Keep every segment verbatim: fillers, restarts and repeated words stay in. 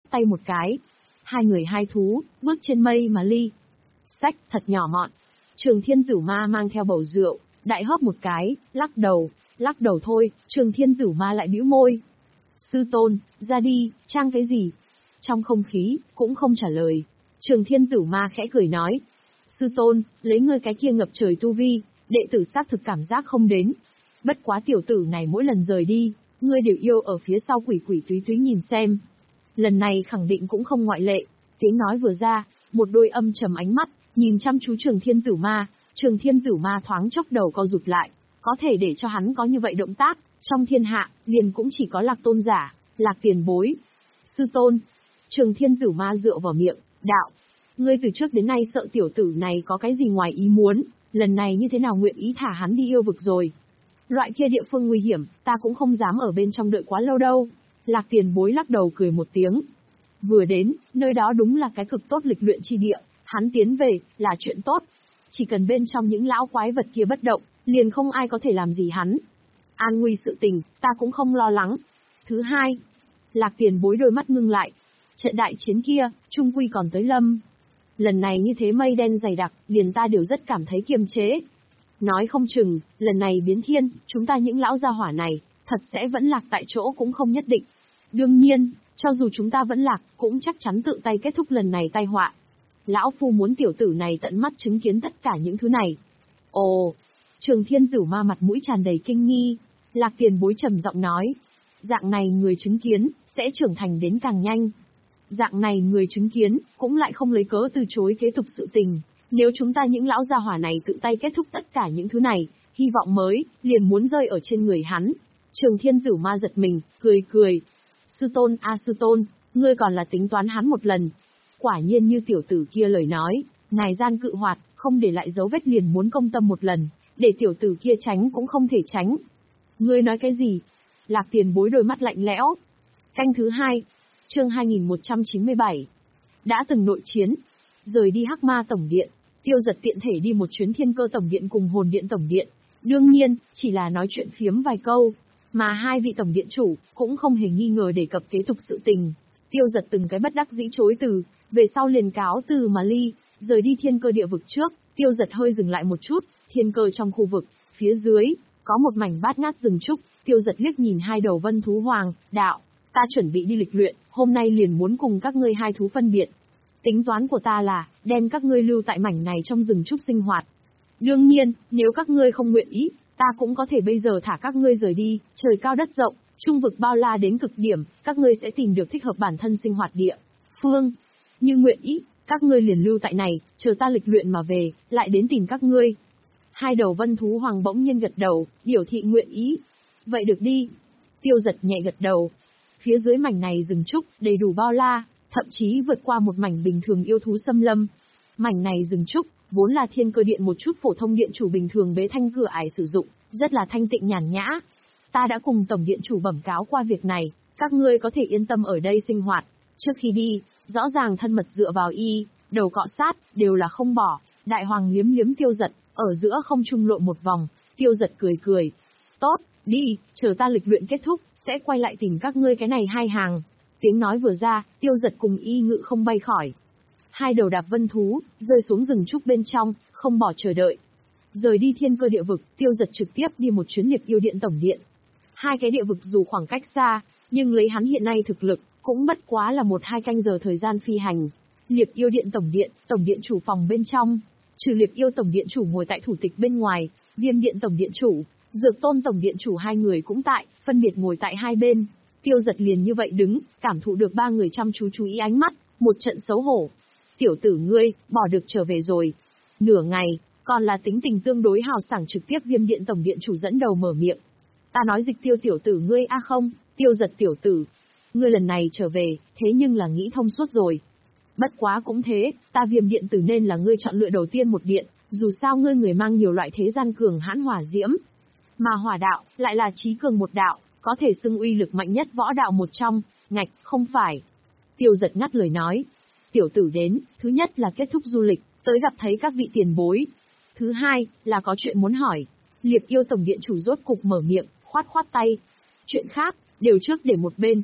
tay một cái. Hai người hai thú, bước trên mây mà ly. Sách, thật nhỏ mọn. Trường Thiên Tử Ma mang theo bầu rượu, đại hớp một cái, lắc đầu, lắc đầu thôi, Trường Thiên Tử Ma lại bĩu môi. Sư tôn, ra đi, trang cái gì? Trong không khí, cũng không trả lời. Trường Thiên Tử Ma khẽ cười nói. Sư tôn, lấy ngươi cái kia ngập trời tu vi, đệ tử xác thực cảm giác không đến. Bất quá tiểu tử này mỗi lần rời đi, ngươi đều yêu ở phía sau quỷ quỷ túy túy nhìn xem. Lần này khẳng định cũng không ngoại lệ. Tiếng nói vừa ra, một đôi âm trầm ánh mắt, nhìn chăm chú Trường Thiên Tử Ma. Trường Thiên Tử Ma thoáng chốc đầu co rụt lại. Có thể để cho hắn có như vậy động tác, trong thiên hạ, liền cũng chỉ có Lạc tôn giả, Lạc tiền bối. Sư tôn. Trường Thiên Tử Ma dựa vào miệng, đạo. Ngươi từ trước đến nay sợ tiểu tử này có cái gì ngoài ý muốn, lần này như thế nào nguyện ý thả hắn đi yêu vực rồi. Loại kia địa phương nguy hiểm, ta cũng không dám ở bên trong đợi quá lâu đâu. Lạc tiền bối lắc đầu cười một tiếng. Vừa đến, nơi đó đúng là cái cực tốt lịch luyện chi địa, hắn tiến về, là chuyện tốt. Chỉ cần bên trong những lão quái vật kia bất động, liền không ai có thể làm gì hắn. An nguy sự tình, ta cũng không lo lắng. Thứ hai, Lạc tiền bối đôi mắt ngưng lại. Trận đại chiến kia, trung quy còn tới lâm. Lần này như thế mây đen dày đặc, liền ta đều rất cảm thấy kiềm chế. Nói không chừng, lần này biến thiên, chúng ta những lão gia hỏa này, thật sẽ vẫn lạc tại chỗ cũng không nhất định. Đương nhiên, cho dù chúng ta vẫn lạc, cũng chắc chắn tự tay kết thúc lần này tai họa. Lão phu muốn tiểu tử này tận mắt chứng kiến tất cả những thứ này. Ồ, Trường Thiên Tử Ma mặt mũi tràn đầy kinh nghi. Lạc tiền bối trầm giọng nói. Dạng này người chứng kiến, sẽ trưởng thành đến càng nhanh. Dạng này người chứng kiến, cũng lại không lấy cớ từ chối kế tục sự tình. Nếu chúng ta những lão gia hỏa này tự tay kết thúc tất cả những thứ này, hy vọng mới, liền muốn rơi ở trên người hắn. Trường Thiên Tử Ma giật mình, cười cười. Sư tôn a sư tôn, ngươi còn là tính toán hắn một lần. Quả nhiên như tiểu tử kia lời nói, ngài gian cự hoạt, không để lại dấu vết liền muốn công tâm một lần, để tiểu tử kia tránh cũng không thể tránh. Ngươi nói cái gì? Lạc tiền bối đôi mắt lạnh lẽo. Canh thứ hai, chương hai nghìn một trăm chín mươi bảy. Đã từng nội chiến, rời đi Hắc Ma Tổng Điện, Tiêu Giật tiện thể đi một chuyến Thiên Cơ Tổng Điện cùng Hồn Điện Tổng Điện. Đương nhiên, chỉ là nói chuyện phiếm vài câu, mà hai vị tổng điện chủ cũng không hề nghi ngờ đề cập kế tục sự tình. Tiêu Giật từng cái bất đắc dĩ chối từ, về sau liền cáo từ mà ly, rời đi Thiên Cơ địa vực trước. Tiêu Giật hơi dừng lại một chút, thiên cơ trong khu vực, phía dưới có một mảnh bát ngát rừng trúc. Tiêu Giật liếc nhìn hai đầu vân thú hoàng, đạo: ta chuẩn bị đi lịch luyện, hôm nay liền muốn cùng các ngươi hai thú phân biệt. Tính toán của ta là đem các ngươi lưu tại mảnh này trong rừng trúc sinh hoạt. Đương nhiên, nếu các ngươi không nguyện ý, ta cũng có thể bây giờ thả các ngươi rời đi. Trời cao đất rộng, trung vực bao la đến cực điểm, các ngươi sẽ tìm được thích hợp bản thân sinh hoạt địa phương. Như nguyện ý, các ngươi liền lưu tại này, chờ ta lịch luyện mà về, lại đến tìm các ngươi. Hai đầu vân thú hoàng bỗng nhiên gật đầu, biểu thị nguyện ý. Vậy được đi. Tiêu Giật nhẹ gật đầu. Phía dưới mảnh này rừng trúc, đầy đủ bao la, thậm chí vượt qua một mảnh bình thường yêu thú xâm lâm. Mảnh này rừng trúc, vốn là Thiên Cơ Điện một chút phổ thông điện chủ bình thường bế thanh cửa ải sử dụng, rất là thanh tịnh nhàn nhã. Ta đã cùng tổng điện chủ bẩm cáo qua việc này, các ngươi có thể yên tâm ở đây sinh hoạt. Trước khi đi, rõ ràng thân mật dựa vào y, đầu cọ sát, đều là không bỏ. Đại hoàng liếm liếm Tiêu Giật, ở giữa không trung lộn một vòng. Tiêu Giật cười cười. Tốt, đi, chờ ta lịch luyện kết thúc, sẽ quay lại tìm các ngươi cái này hai hàng. Tiếng nói vừa ra, Tiêu Giật cùng y ngự không bay khỏi. Hai đầu đạp vân thú, rơi xuống rừng trúc bên trong, không bỏ chờ đợi. Rời đi Thiên Cơ địa vực, Tiêu Giật trực tiếp đi một chuyến Liệp Yêu Điện Tổng Điện. Hai cái địa vực dù khoảng cách xa, nhưng lấy hắn hiện nay thực lực, cũng bất quá là một hai canh giờ thời gian phi hành. Liệp Yêu Điện Tổng Điện, Tổng Điện chủ phòng bên trong. Trừ Liệp Yêu Tổng Điện chủ ngồi tại thủ tịch bên ngoài, Viêm Điện Tổng Điện chủ, Dược Tôn Tổng Điện chủ hai người cũng tại, phân biệt ngồi tại hai bên. Tiêu Giật liền như vậy đứng, cảm thụ được ba người chăm chú chú ý ánh mắt, một trận xấu hổ. Tiểu tử ngươi, bỏ được trở về rồi. Nửa ngày, còn là tính tình tương đối hào sảng trực tiếp Viêm Điện Tổng Điện chủ dẫn đầu mở miệng. Ta nói dịch Tiêu tiểu tử ngươi a không, Tiêu Giật tiểu tử. Ngươi lần này trở về, thế nhưng là nghĩ thông suốt rồi. Bất quá cũng thế, ta Viêm Điện tử nên là ngươi chọn lựa đầu tiên một điện, dù sao ngươi người mang nhiều loại thế gian cường hãn hỏa diễm. Mà hỏa đạo, lại là trí cường một đạo, có thể xưng uy lực mạnh nhất võ đạo một trong, ngạch, không phải. Tiêu Giật ngắt lời nói. Tiểu tử đến, thứ nhất là kết thúc du lịch, tới gặp thấy các vị tiền bối. Thứ hai, là có chuyện muốn hỏi. Liệp Yêu Tổng Điện chủ rốt cục mở miệng, khoát khoát tay. Chuyện khác, đều trước để một bên.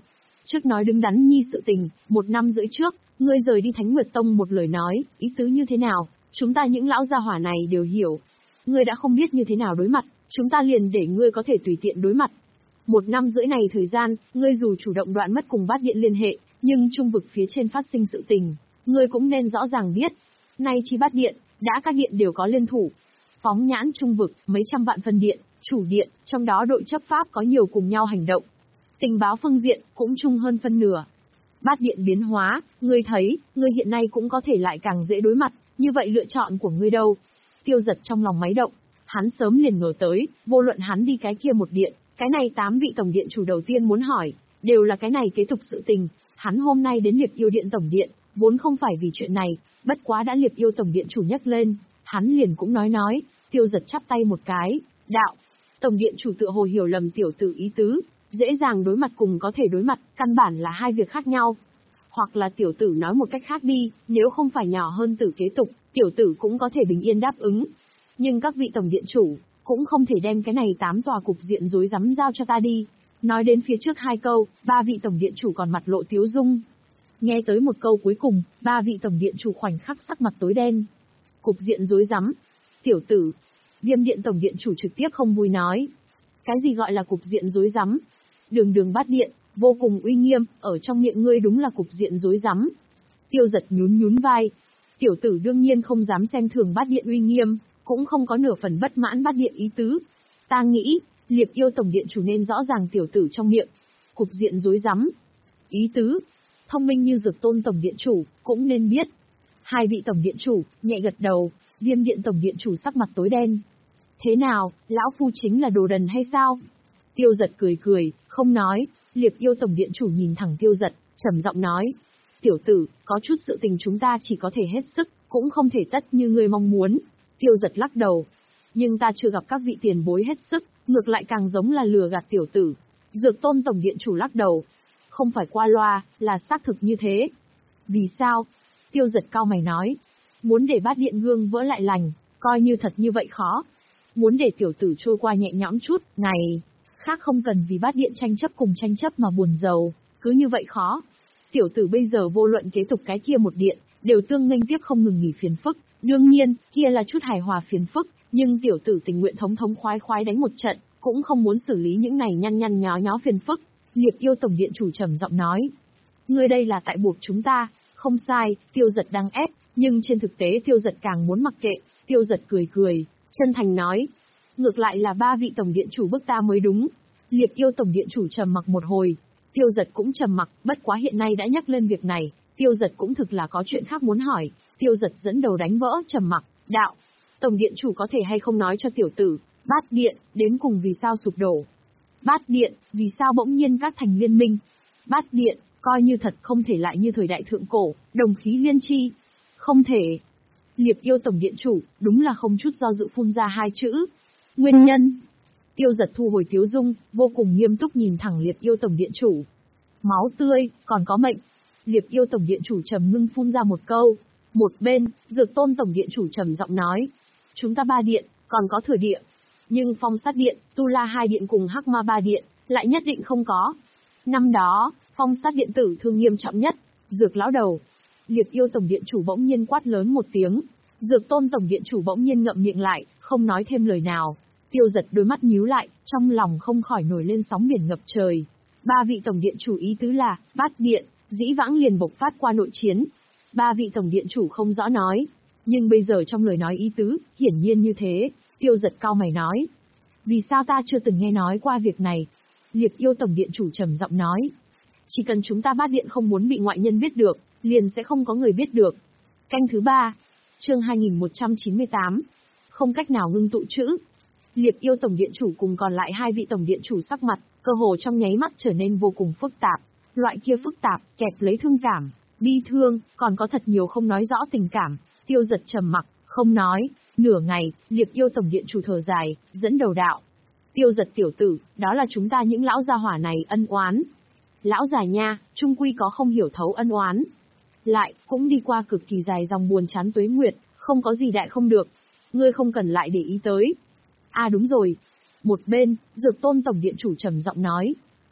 Trước nói đứng đắn nhi sự tình, một năm rưỡi trước, ngươi rời đi Thánh Nguyệt Tông một lời nói, ý tứ như thế nào, chúng ta những lão gia hỏa này đều hiểu. Ngươi đã không biết như thế nào đối mặt, chúng ta liền để ngươi có thể tùy tiện đối mặt. Một năm rưỡi này thời gian, ngươi dù chủ động đoạn mất cùng Bát Điện liên hệ, nhưng trung vực phía trên phát sinh sự tình, ngươi cũng nên rõ ràng biết. Nay chi Bát Điện, đã các điện đều có liên thủ. Phóng nhãn trung vực, mấy trăm vạn phân điện, chủ điện, trong đó đội chấp pháp có nhiều cùng nhau hành động. Tình báo phương diện, cũng chung hơn phân nửa. Bát Điện biến hóa, ngươi thấy, ngươi hiện nay cũng có thể lại càng dễ đối mặt, như vậy lựa chọn của ngươi đâu? Tiêu Giật trong lòng máy động, hắn sớm liền ngờ tới, vô luận hắn đi cái kia một điện, cái này tám vị tổng điện chủ đầu tiên muốn hỏi, đều là cái này kế tục sự tình. Hắn hôm nay đến Liệp Yêu Điện tổng điện, vốn không phải vì chuyện này, bất quá đã Liệp Yêu tổng điện chủ nhắc lên, hắn liền cũng nói nói. Tiêu Giật chắp tay một cái, đạo, tổng điện chủ tựa hồ hiểu lầm tiểu tử ý tứ, dễ dàng đối mặt cùng có thể đối mặt, căn bản là hai việc khác nhau. Hoặc là tiểu tử nói một cách khác đi, nếu không phải nhỏ hơn tử kế tục, tiểu tử cũng có thể bình yên đáp ứng. Nhưng các vị tổng điện chủ, cũng không thể đem cái này tám tòa cục diện rối rắm giao cho ta đi. Nói đến phía trước hai câu, ba vị tổng điện chủ còn mặt lộ tiếu dung. Nghe tới một câu cuối cùng, ba vị tổng điện chủ khoảnh khắc sắc mặt tối đen. Cục diện rối rắm. Tiểu tử. Viêm điện tổng điện chủ trực tiếp không vui nói. Cái gì gọi là cục diện rối rắm? Đường đường Bát Điện, vô cùng uy nghiêm, ở trong miệng ngươi đúng là cục diện rối rắm. Tiêu Giật nhún nhún vai. Tiểu tử đương nhiên không dám xem thường Bát Điện uy nghiêm, cũng không có nửa phần bất mãn Bát Điện ý tứ. Ta nghĩ, Liệp Yêu tổng điện chủ nên rõ ràng tiểu tử trong miệng. Cục diện rối rắm. Ý tứ. Thông minh như Dược Tôn tổng điện chủ, cũng nên biết. Hai vị tổng điện chủ, nhẹ gật đầu, Viêm điện tổng điện chủ sắc mặt tối đen. Thế nào, lão phu chính là đồ đần hay sao? Tiêu Giật cười cười, không nói. Liệp Yêu tổng điện chủ nhìn thẳng Tiêu Giật, trầm giọng nói. Tiểu tử, có chút sự tình chúng ta chỉ có thể hết sức, cũng không thể tất như ngươi mong muốn. Tiêu Giật lắc đầu. Nhưng ta chưa gặp các vị tiền bối hết sức, ngược lại càng giống là lừa gạt tiểu tử. Dược Tôn tổng điện chủ lắc đầu. Không phải qua loa, là xác thực như thế. Vì sao? Tiêu Giật cau mày nói. Muốn để Bát Điện gương vỡ lại lành, coi như thật như vậy khó. Muốn để tiểu tử trôi qua nhẹ nhõm chút, này, khác không cần vì Bát Điện tranh chấp cùng tranh chấp mà buồn rầu, cứ như vậy khó. Tiểu tử bây giờ vô luận kế tục cái kia một điện, đều tương nghênh tiếp không ngừng nghỉ phiền phức, đương nhiên, kia là chút hài hòa phiền phức, nhưng tiểu tử tình nguyện thống thống khoái khoái đánh một trận, cũng không muốn xử lý những này nhăn nhăn nhó nhó phiền phức. Liệp Yêu tổng điện chủ trầm giọng nói. Ngươi đây là tại buộc chúng ta, không sai, Tiêu Giật đang ép, nhưng trên thực tế Tiêu Giật càng muốn mặc kệ. Tiêu Giật cười cười, chân thành nói. Ngược lại là ba vị tổng điện chủ bức ta mới đúng. Liệp Yêu tổng điện chủ trầm mặc một hồi. Tiêu Giật cũng trầm mặc, bất quá hiện nay đã nhắc lên việc này, Tiêu Giật cũng thực là có chuyện khác muốn hỏi. Tiêu Giật dẫn đầu đánh vỡ trầm mặc, đạo. Tổng điện chủ có thể hay không nói cho tiểu tử, Bát Điện, đến cùng vì sao sụp đổ? Bát Điện, vì sao bỗng nhiên các thành liên minh? Bát Điện, coi như thật không thể lại như thời đại thượng cổ, đồng khí liên chi. Không thể. Liệp Yêu tổng điện chủ, đúng là không chút do dự phun ra hai chữ. Nguyên nhân. Tiêu Giật thu hồi tiếu dung, vô cùng nghiêm túc nhìn thẳng Liệp Yêu tổng điện chủ. Máu tươi, còn có mệnh. Liệp Yêu tổng điện chủ trầm ngưng phun ra một câu. Một bên, Dược Tôn tổng điện chủ trầm giọng nói. Chúng ta ba điện, còn có Thừa Điện. Nhưng Phong Sát Điện, Tu La hai điện cùng Hắc Ma ba điện, lại nhất định không có. Năm đó, Phong Sát Điện tử thương nghiêm trọng nhất. Dược lão đầu. Liệp Yêu tổng điện chủ bỗng nhiên quát lớn một tiếng. Dược Tôn tổng điện chủ bỗng nhiên ngậm miệng lại, không nói thêm lời nào. Tiêu Giật đôi mắt nhíu lại, trong lòng không khỏi nổi lên sóng biển ngập trời. Ba vị tổng điện chủ ý tứ là, Bát Điện, dĩ vãng liền bộc phát qua nội chiến. Ba vị tổng điện chủ không rõ nói. Nhưng bây giờ trong lời nói ý tứ, hiển nhiên như thế. Tiêu Giật cau mày nói. Vì sao ta chưa từng nghe nói qua việc này? Liệp Yêu tổng điện chủ trầm giọng nói. Chỉ cần chúng ta Bát Điện không muốn bị ngoại nhân biết được, liền sẽ không có người biết được. Canh thứ ba. Chương hai nghìn một trăm chín mươi tám. Không cách nào ngưng tụ chữ. Liệp Yêu tổng điện chủ cùng còn lại hai vị tổng điện chủ sắc mặt, cơ hồ trong nháy mắt trở nên vô cùng phức tạp. Loại kia phức tạp, kẹp lấy thương cảm, bi thương, còn có thật nhiều không nói rõ tình cảm. Tiêu Giật trầm mặc, không nói. Nửa ngày, Liệp Yêu tổng điện chủ thở dài, dẫn đầu đạo. Tiêu Giật tiểu tử, đó là chúng ta những lão gia hỏa này ân oán. Lão già nha, trung quy có không hiểu thấu ân oán. Lại, cũng đi qua cực kỳ dài dòng buồn chán tuế nguyệt, không có gì đại không được. Ngươi không cần lại để ý tới. À đúng rồi. Một bên, Dược Tôn tổng điện chủ trầm giọng nói.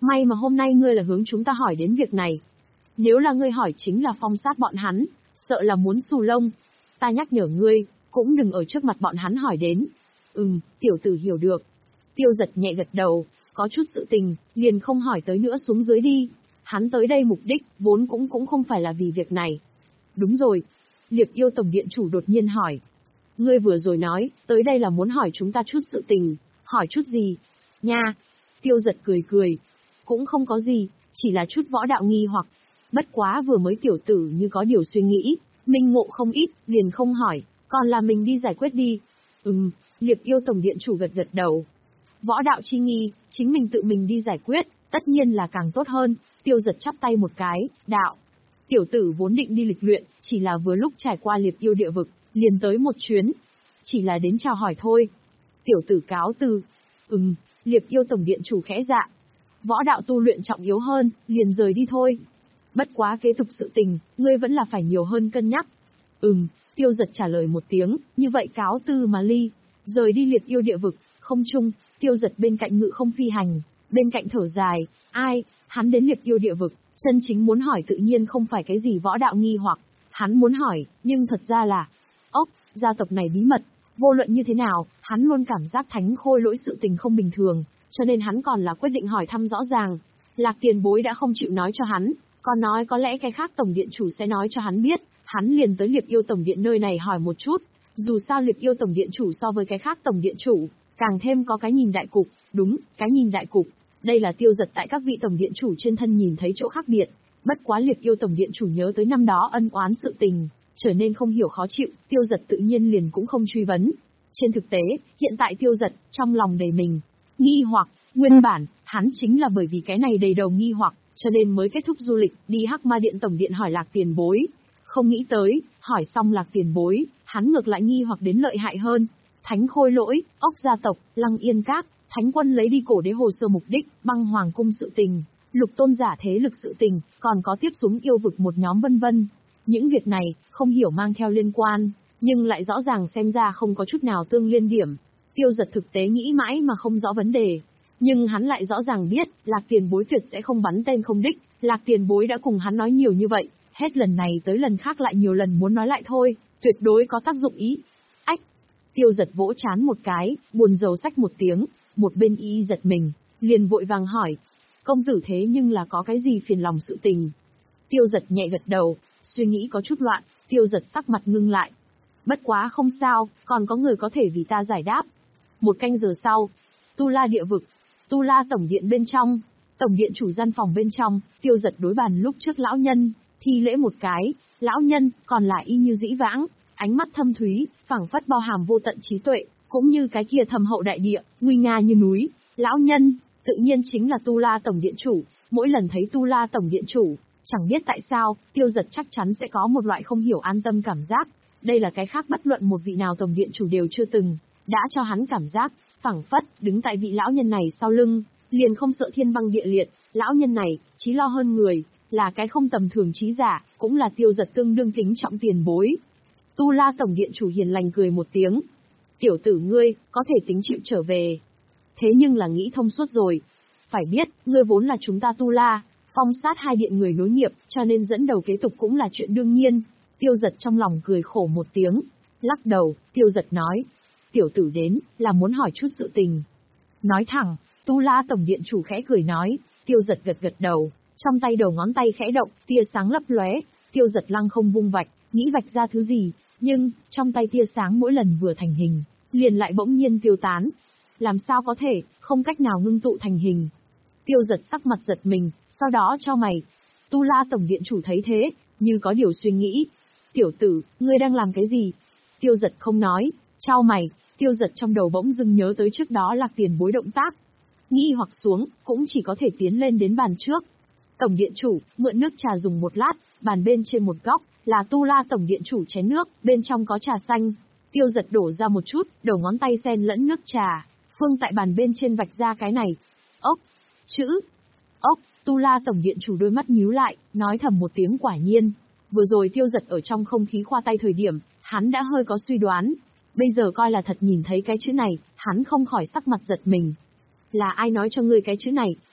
May mà hôm nay ngươi là hướng chúng ta hỏi đến việc này. Nếu là ngươi hỏi chính là phong sát bọn hắn, sợ là muốn xù lông. Ta nhắc nhở ngươi, cũng đừng ở trước mặt bọn hắn hỏi đến. Ừm, tiểu tử hiểu được. Tiêu Giật nhẹ gật đầu, có chút sự tình, liền không hỏi tới nữa xuống dưới đi. Hắn tới đây mục đích, vốn cũng cũng không phải là vì việc này. Đúng rồi. Liệp Yêu Tổng Điện Chủ đột nhiên hỏi. Ngươi vừa rồi nói, tới đây là muốn hỏi chúng ta chút sự tình. Hỏi chút gì? Nha. Tiêu Giật cười cười. Cũng không có gì, chỉ là chút võ đạo nghi hoặc. Bất quá vừa mới tiểu tử như có điều suy nghĩ, minh ngộ không ít, liền không hỏi, còn là mình đi giải quyết đi. Ừm, Liệp Yêu Tổng Điện Chủ gật gật đầu. Võ đạo chi nghi, chính mình tự mình đi giải quyết, tất nhiên là càng tốt hơn. Tiêu Giật chắp tay một cái, đạo. Tiểu tử vốn định đi lịch luyện, chỉ là vừa lúc trải qua Liệp Yêu địa vực, liền tới một chuyến. Chỉ là đến chào hỏi thôi. Tiểu tử cáo từ. Ừm, Liệp Yêu Tổng Điện Chủ khẽ dạ. Võ đạo tu luyện trọng yếu hơn, liền rời đi thôi. Bất quá kế tục sự tình, ngươi vẫn là phải nhiều hơn cân nhắc. Ừm, Tiêu Giật trả lời một tiếng, như vậy cáo từ mà ly. Rời đi Liệp Yêu địa vực, không chung, Tiêu Giật bên cạnh ngự không phi hành, bên cạnh thở dài, ai, hắn đến Liệp Yêu địa vực, chân chính muốn hỏi tự nhiên không phải cái gì võ đạo nghi hoặc, hắn muốn hỏi, nhưng thật ra là, ốc, gia tộc này bí mật, vô luận như thế nào, hắn luôn cảm giác Thánh Khôi Lỗi sự tình không bình thường, cho nên hắn còn là quyết định hỏi thăm rõ ràng. Lạc Tiền Bối đã không chịu nói cho hắn, còn nói có lẽ cái khác Tổng Điện Chủ sẽ nói cho hắn biết, hắn liền tới Liệp Yêu Tổng Điện nơi này hỏi một chút. Dù sao Liệp Yêu Tổng Điện Chủ so với cái khác Tổng Điện Chủ, càng thêm có cái nhìn đại cục, đúng, cái nhìn đại cục. Đây là Tiêu Giật tại các vị Tổng Điện Chủ trên thân nhìn thấy chỗ khác biệt. Bất quá Liệp Yêu Tổng Điện Chủ nhớ tới năm đó ân oán sự tình, trở nên không hiểu khó chịu, Tiêu Giật tự nhiên liền cũng không truy vấn. Trên thực tế, hiện tại Tiêu Giật, trong lòng đầy mình nghi hoặc, nguyên bản, hắn chính là bởi vì cái này đầy đầu nghi hoặc, cho nên mới kết thúc du lịch, đi Hắc Ma Điện Tổng Điện hỏi Lạc Tiền Bối. Không nghĩ tới, hỏi xong Lạc Tiền Bối, hắn ngược lại nghi hoặc đến lợi hại hơn. Thánh Khôi Lỗi, ốc gia tộc, Lăng Yên Các, Thánh Quân lấy đi cổ đế hồ sơ mục đích, băng hoàng cung sự tình, lục tôn giả thế lực sự tình, còn có tiếp súng yêu vực một nhóm vân vân. Những việc này, không hiểu mang theo liên quan, nhưng lại rõ ràng xem ra không có chút nào tương liên điểm. Tiêu Giật thực tế nghĩ mãi mà không rõ vấn đề. Nhưng hắn lại rõ ràng biết, Lạc Tiền Bối tuyệt sẽ không bắn tên không đích, Lạc Tiền Bối đã cùng hắn nói nhiều như vậy, hết lần này tới lần khác lại nhiều lần muốn nói lại thôi, tuyệt đối có tác dụng ý. Ách! Tiêu Giật vỗ chán một cái, buồn rầu xách một tiếng, một bên y giật mình, liền vội vàng hỏi. Công tử thế nhưng là có cái gì phiền lòng sự tình? Tiêu Giật nhẹ gật đầu, suy nghĩ có chút loạn, Tiêu Giật sắc mặt ngưng lại. Bất quá không sao, còn có người có thể vì ta giải đáp. Một canh giờ sau, Tu La địa vực, Tu La Tổng Điện bên trong, Tổng Điện Chủ gian phòng bên trong, Tiêu Giật đối bàn lúc trước lão nhân, thi lễ một cái, lão nhân, còn lại y như dĩ vãng, ánh mắt thâm thúy, phảng phất bao hàm vô tận trí tuệ, cũng như cái kia thâm hậu đại địa, nguy nga như núi. Lão nhân, tự nhiên chính là Tu La Tổng Điện Chủ, mỗi lần thấy Tu La Tổng Điện Chủ, chẳng biết tại sao, Tiêu Giật chắc chắn sẽ có một loại không hiểu an tâm cảm giác. Đây là cái khác bất luận một vị nào Tổng Điện Chủ đều chưa từng, đã cho hắn cảm giác, phảng phất, đứng tại vị lão nhân này sau lưng, liền không sợ thiên băng địa liệt, lão nhân này, trí lo hơn người, là cái không tầm thường trí giả, cũng là Tiêu Giật tương đương kính trọng tiền bối. Tu La Tổng Điện Chủ hiền lành cười một tiếng. Tiểu tử ngươi, có thể tính chịu trở về. Thế nhưng là nghĩ thông suốt rồi. Phải biết, ngươi vốn là chúng ta Tu La, phong sát hai điện người nối nghiệp, cho nên dẫn đầu kế tục cũng là chuyện đương nhiên. Tiêu Giật trong lòng cười khổ một tiếng. Lắc đầu, Tiêu Giật nói. Tiểu tử đến, là muốn hỏi chút sự tình. Nói thẳng, Tu La Tổng Điện Chủ khẽ cười nói. Tiêu Giật gật gật đầu, trong tay đầu ngón tay khẽ động, tia sáng lấp lóe. Tiêu Giật lăng không vung vạch, nghĩ vạch ra thứ gì, nhưng, trong tay tia sáng mỗi lần vừa thành hình, liền lại bỗng nhiên tiêu tán. Làm sao có thể, không cách nào ngưng tụ thành hình. Tiêu Giật sắc mặt giật mình, sau đó cho mày. Tu La Tổng Điện Chủ thấy thế, như có điều suy nghĩ. Tiểu tử, ngươi đang làm cái gì? Tiêu Giật không nói, trao mày, Tiêu Giật trong đầu bỗng dưng nhớ tới trước đó Lạc Tiền Bối động tác. Nghi hoặc xuống, cũng chỉ có thể tiến lên đến bàn trước. Tổng Điện Chủ, mượn nước trà dùng một lát, bàn bên trên một góc, là Tu La Tổng Điện Chủ chén nước, bên trong có trà xanh. Tiêu Giật đổ ra một chút, đầu ngón tay xen lẫn nước trà, phương tại bàn bên trên vạch ra cái này. Ốc, chữ, ốc, Tu La Tổng Điện Chủ đôi mắt nhíu lại, nói thầm một tiếng quả nhiên. Vừa rồi Tiêu Giật ở trong không khí khoa tay thời điểm, hắn đã hơi có suy đoán. Bây giờ coi là thật nhìn thấy cái chữ này, hắn không khỏi sắc mặt giật mình. Là ai nói cho ngươi cái chữ này?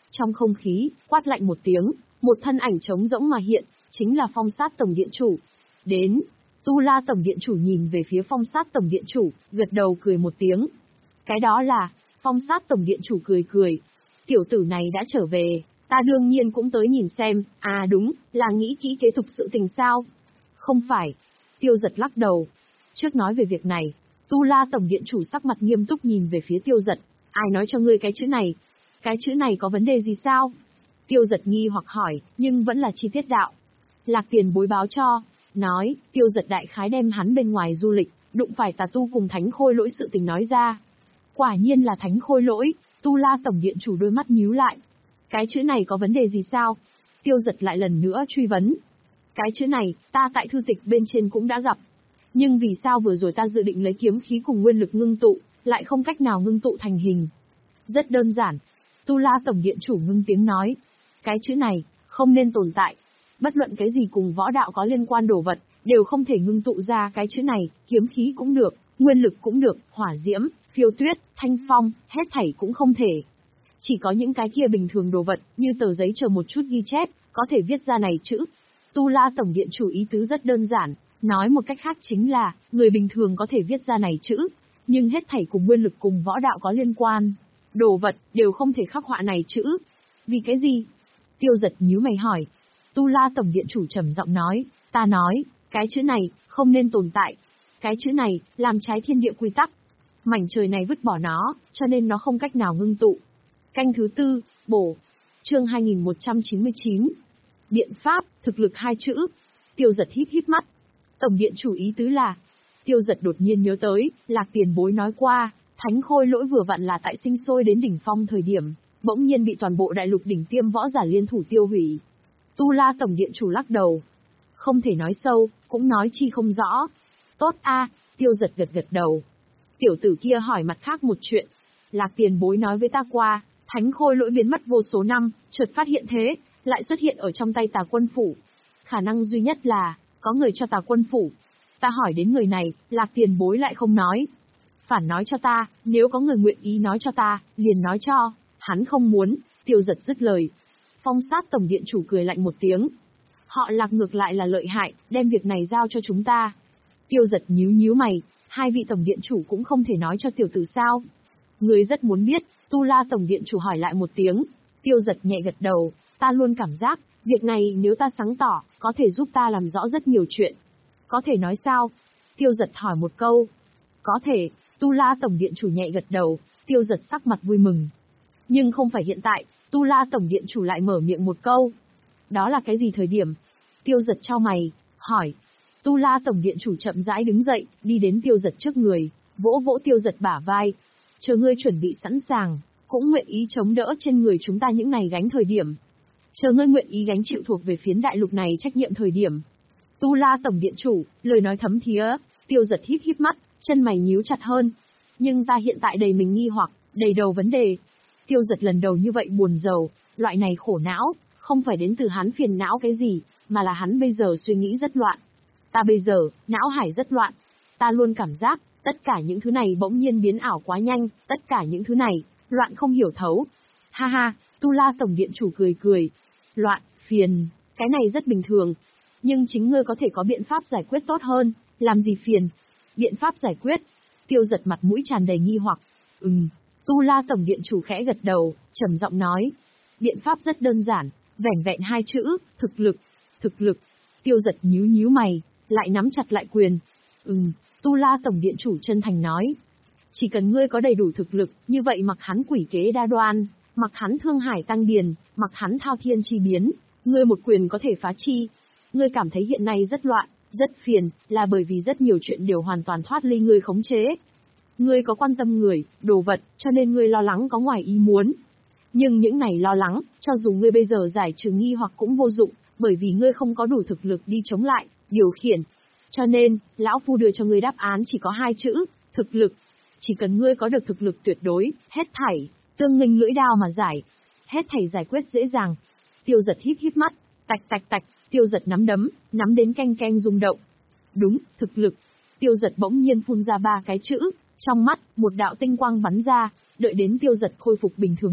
Trong không khí, quát lạnh một tiếng, một thân ảnh trống rỗng mà hiện, chính là Phong Sát tổng điện chủ. Đến, Tu La tổng điện chủ nhìn về phía Phong Sát tổng điện chủ, gật đầu cười một tiếng. Cái đó là, Phong Sát tổng điện chủ cười cười. Tiểu tử này đã trở về, ta đương nhiên cũng tới nhìn xem, à đúng, là nghĩ kỹ kế tục sự tình sao? Không phải. Tiêu Giật lắc đầu. Trước nói về việc này, Tu La tổng điện chủ sắc mặt nghiêm túc nhìn về phía Tiêu Giật. Ai nói cho ngươi cái chữ này? Cái chữ này có vấn đề gì sao? Tiêu Giật nghi hoặc hỏi, nhưng vẫn là chi tiết đạo. Lạc Tiền bối báo cho, nói, Tiêu Giật đại khái đem hắn bên ngoài du lịch, đụng phải tà tu cùng thánh khôi lỗi sự tình nói ra. Quả nhiên là thánh khôi lỗi, Tu La tổng điện chủ đôi mắt nhíu lại. Cái chữ này có vấn đề gì sao? Tiêu Giật lại lần nữa truy vấn. Cái chữ này, ta tại thư tịch bên trên cũng đã gặp. Nhưng vì sao vừa rồi ta dự định lấy kiếm khí cùng nguyên lực ngưng tụ, lại không cách nào ngưng tụ thành hình? Rất đơn giản. Tu La tổng điện chủ ngưng tiếng nói. Cái chữ này, không nên tồn tại. Bất luận cái gì cùng võ đạo có liên quan đồ vật, đều không thể ngưng tụ ra cái chữ này, kiếm khí cũng được, nguyên lực cũng được, hỏa diễm, phiêu tuyết, thanh phong, hết thảy cũng không thể. Chỉ có những cái kia bình thường đồ vật, như tờ giấy chờ một chút ghi chép, có thể viết ra này chữ. Tu La tổng điện chủ ý tứ rất đơn giản, nói một cách khác chính là, người bình thường có thể viết ra này chữ, nhưng hết thảy cùng nguyên lực cùng võ đạo có liên quan. Đồ vật, đều không thể khắc họa này chữ. Vì cái gì? Tiêu Giật nhíu mày hỏi. Tu La tổng điện chủ trầm giọng nói, ta nói, cái chữ này, không nên tồn tại. Cái chữ này, làm trái thiên địa quy tắc. Mảnh trời này vứt bỏ nó, cho nên nó không cách nào ngưng tụ. Canh thứ tư, bổ. Chương hai nghìn một trăm chín mươi chín. Biện pháp, thực lực hai chữ. Tiêu Giật híp híp mắt. Tổng điện chủ ý tứ là. Tiêu Giật đột nhiên nhớ tới, Lạc Tiền bối nói qua, thánh khôi lỗi vừa vặn là tại sinh sôi đến đỉnh phong thời điểm, bỗng nhiên bị toàn bộ đại lục đỉnh tiêm võ giả liên thủ tiêu hủy. Tu La tổng điện chủ lắc đầu. Không thể nói sâu, cũng nói chi không rõ. Tốt a, Tiêu Giật gật gật đầu. Tiểu tử kia hỏi mặt khác một chuyện. Lạc Tiền bối nói với ta qua, thánh khôi lỗi biến mất vô số năm, chợt phát hiện thế, lại xuất hiện ở trong tay Tà Quân phủ. Khả năng duy nhất là, có người cho Tà Quân phủ. Ta hỏi đến người này, Lạc Tiền bối lại không nói. Phản nói cho ta, nếu có người nguyện ý nói cho ta, liền nói cho. Hắn không muốn. Tiêu Giật dứt lời. Phong Sát tổng điện chủ cười lạnh một tiếng. Họ Lạc ngược lại là lợi hại, đem việc này giao cho chúng ta. Tiêu Giật nhíu nhíu mày, hai vị tổng điện chủ cũng không thể nói cho tiểu tử sao? Người rất muốn biết. Tu La tổng điện chủ hỏi lại một tiếng. Tiêu Giật nhẹ gật đầu, ta luôn cảm giác, việc này nếu ta sáng tỏ, có thể giúp ta làm rõ rất nhiều chuyện. Có thể nói sao? Tiêu Giật hỏi một câu. Có thể. Tu La tổng điện chủ nhẹ gật đầu. Tiêu Giật sắc mặt vui mừng. Nhưng không phải hiện tại. Tu La tổng điện chủ lại mở miệng một câu. Đó là cái gì thời điểm? Tiêu Giật chau mày, hỏi. Tu La tổng điện chủ chậm rãi đứng dậy, đi đến Tiêu Giật trước người, vỗ vỗ Tiêu Giật bả vai. Chờ ngươi chuẩn bị sẵn sàng, cũng nguyện ý chống đỡ trên người chúng ta những ngày gánh thời điểm. Chờ ngươi nguyện ý gánh chịu thuộc về phiến đại lục này trách nhiệm thời điểm. Tu La tổng điện chủ, lời nói thấm thía. Tiêu Giật híp híp mắt, chân mày nhíu chặt hơn. Nhưng ta hiện tại đầy mình nghi hoặc, đầy đầu vấn đề. Tiêu Giật lần đầu như vậy buồn rầu, loại này khổ não, không phải đến từ hắn phiền não cái gì, mà là hắn bây giờ suy nghĩ rất loạn. Ta bây giờ, não hải rất loạn. Ta luôn cảm giác, tất cả những thứ này bỗng nhiên biến ảo quá nhanh, tất cả những thứ này, loạn không hiểu thấu. Ha ha, Tu La tổng điện chủ cười cười. Loạn, phiền, cái này rất bình thường. Nhưng chính ngươi có thể có biện pháp giải quyết tốt hơn, làm gì phiền? Biện pháp giải quyết? Tiêu Giật mặt mũi tràn đầy nghi hoặc. Ừm, Tu La tổng điện chủ khẽ gật đầu, trầm giọng nói. Biện pháp rất đơn giản, vẻn vẹn hai chữ, thực lực. Thực lực. Tiêu Giật nhíu nhíu mày, lại nắm chặt lại quyền. Ừm, Tu La tổng điện chủ chân thành nói. Chỉ cần ngươi có đầy đủ thực lực, như vậy mặc hắn quỷ kế đa đoan, mặc hắn thương hải tăng điền, mặc hắn thao thiên chi biến, ngươi một quyền có thể phá chi. Ngươi cảm thấy hiện nay rất loạn, rất phiền, là bởi vì rất nhiều chuyện đều hoàn toàn thoát ly ngươi khống chế. Ngươi có quan tâm người, đồ vật, cho nên ngươi lo lắng có ngoài ý muốn. Nhưng những này lo lắng, cho dù ngươi bây giờ giải trừ nghi hoặc cũng vô dụng, bởi vì ngươi không có đủ thực lực đi chống lại, điều khiển. Cho nên, lão phu đưa cho ngươi đáp án chỉ có hai chữ, thực lực. Chỉ cần ngươi có được thực lực tuyệt đối, hết thảy, tương nghênh lưỡi đao mà giải. Hết thảy giải quyết dễ dàng. Tiêu Giật híp híp mắt, tạch tạch tạch, Tiêu Giật nắm đấm, nắm đến canh canh rung động. Đúng, thực lực. Tiêu Giật bỗng nhiên phun ra ba cái chữ, trong mắt, một đạo tinh quang bắn ra, đợi đến Tiêu Giật khôi phục bình thường lúc,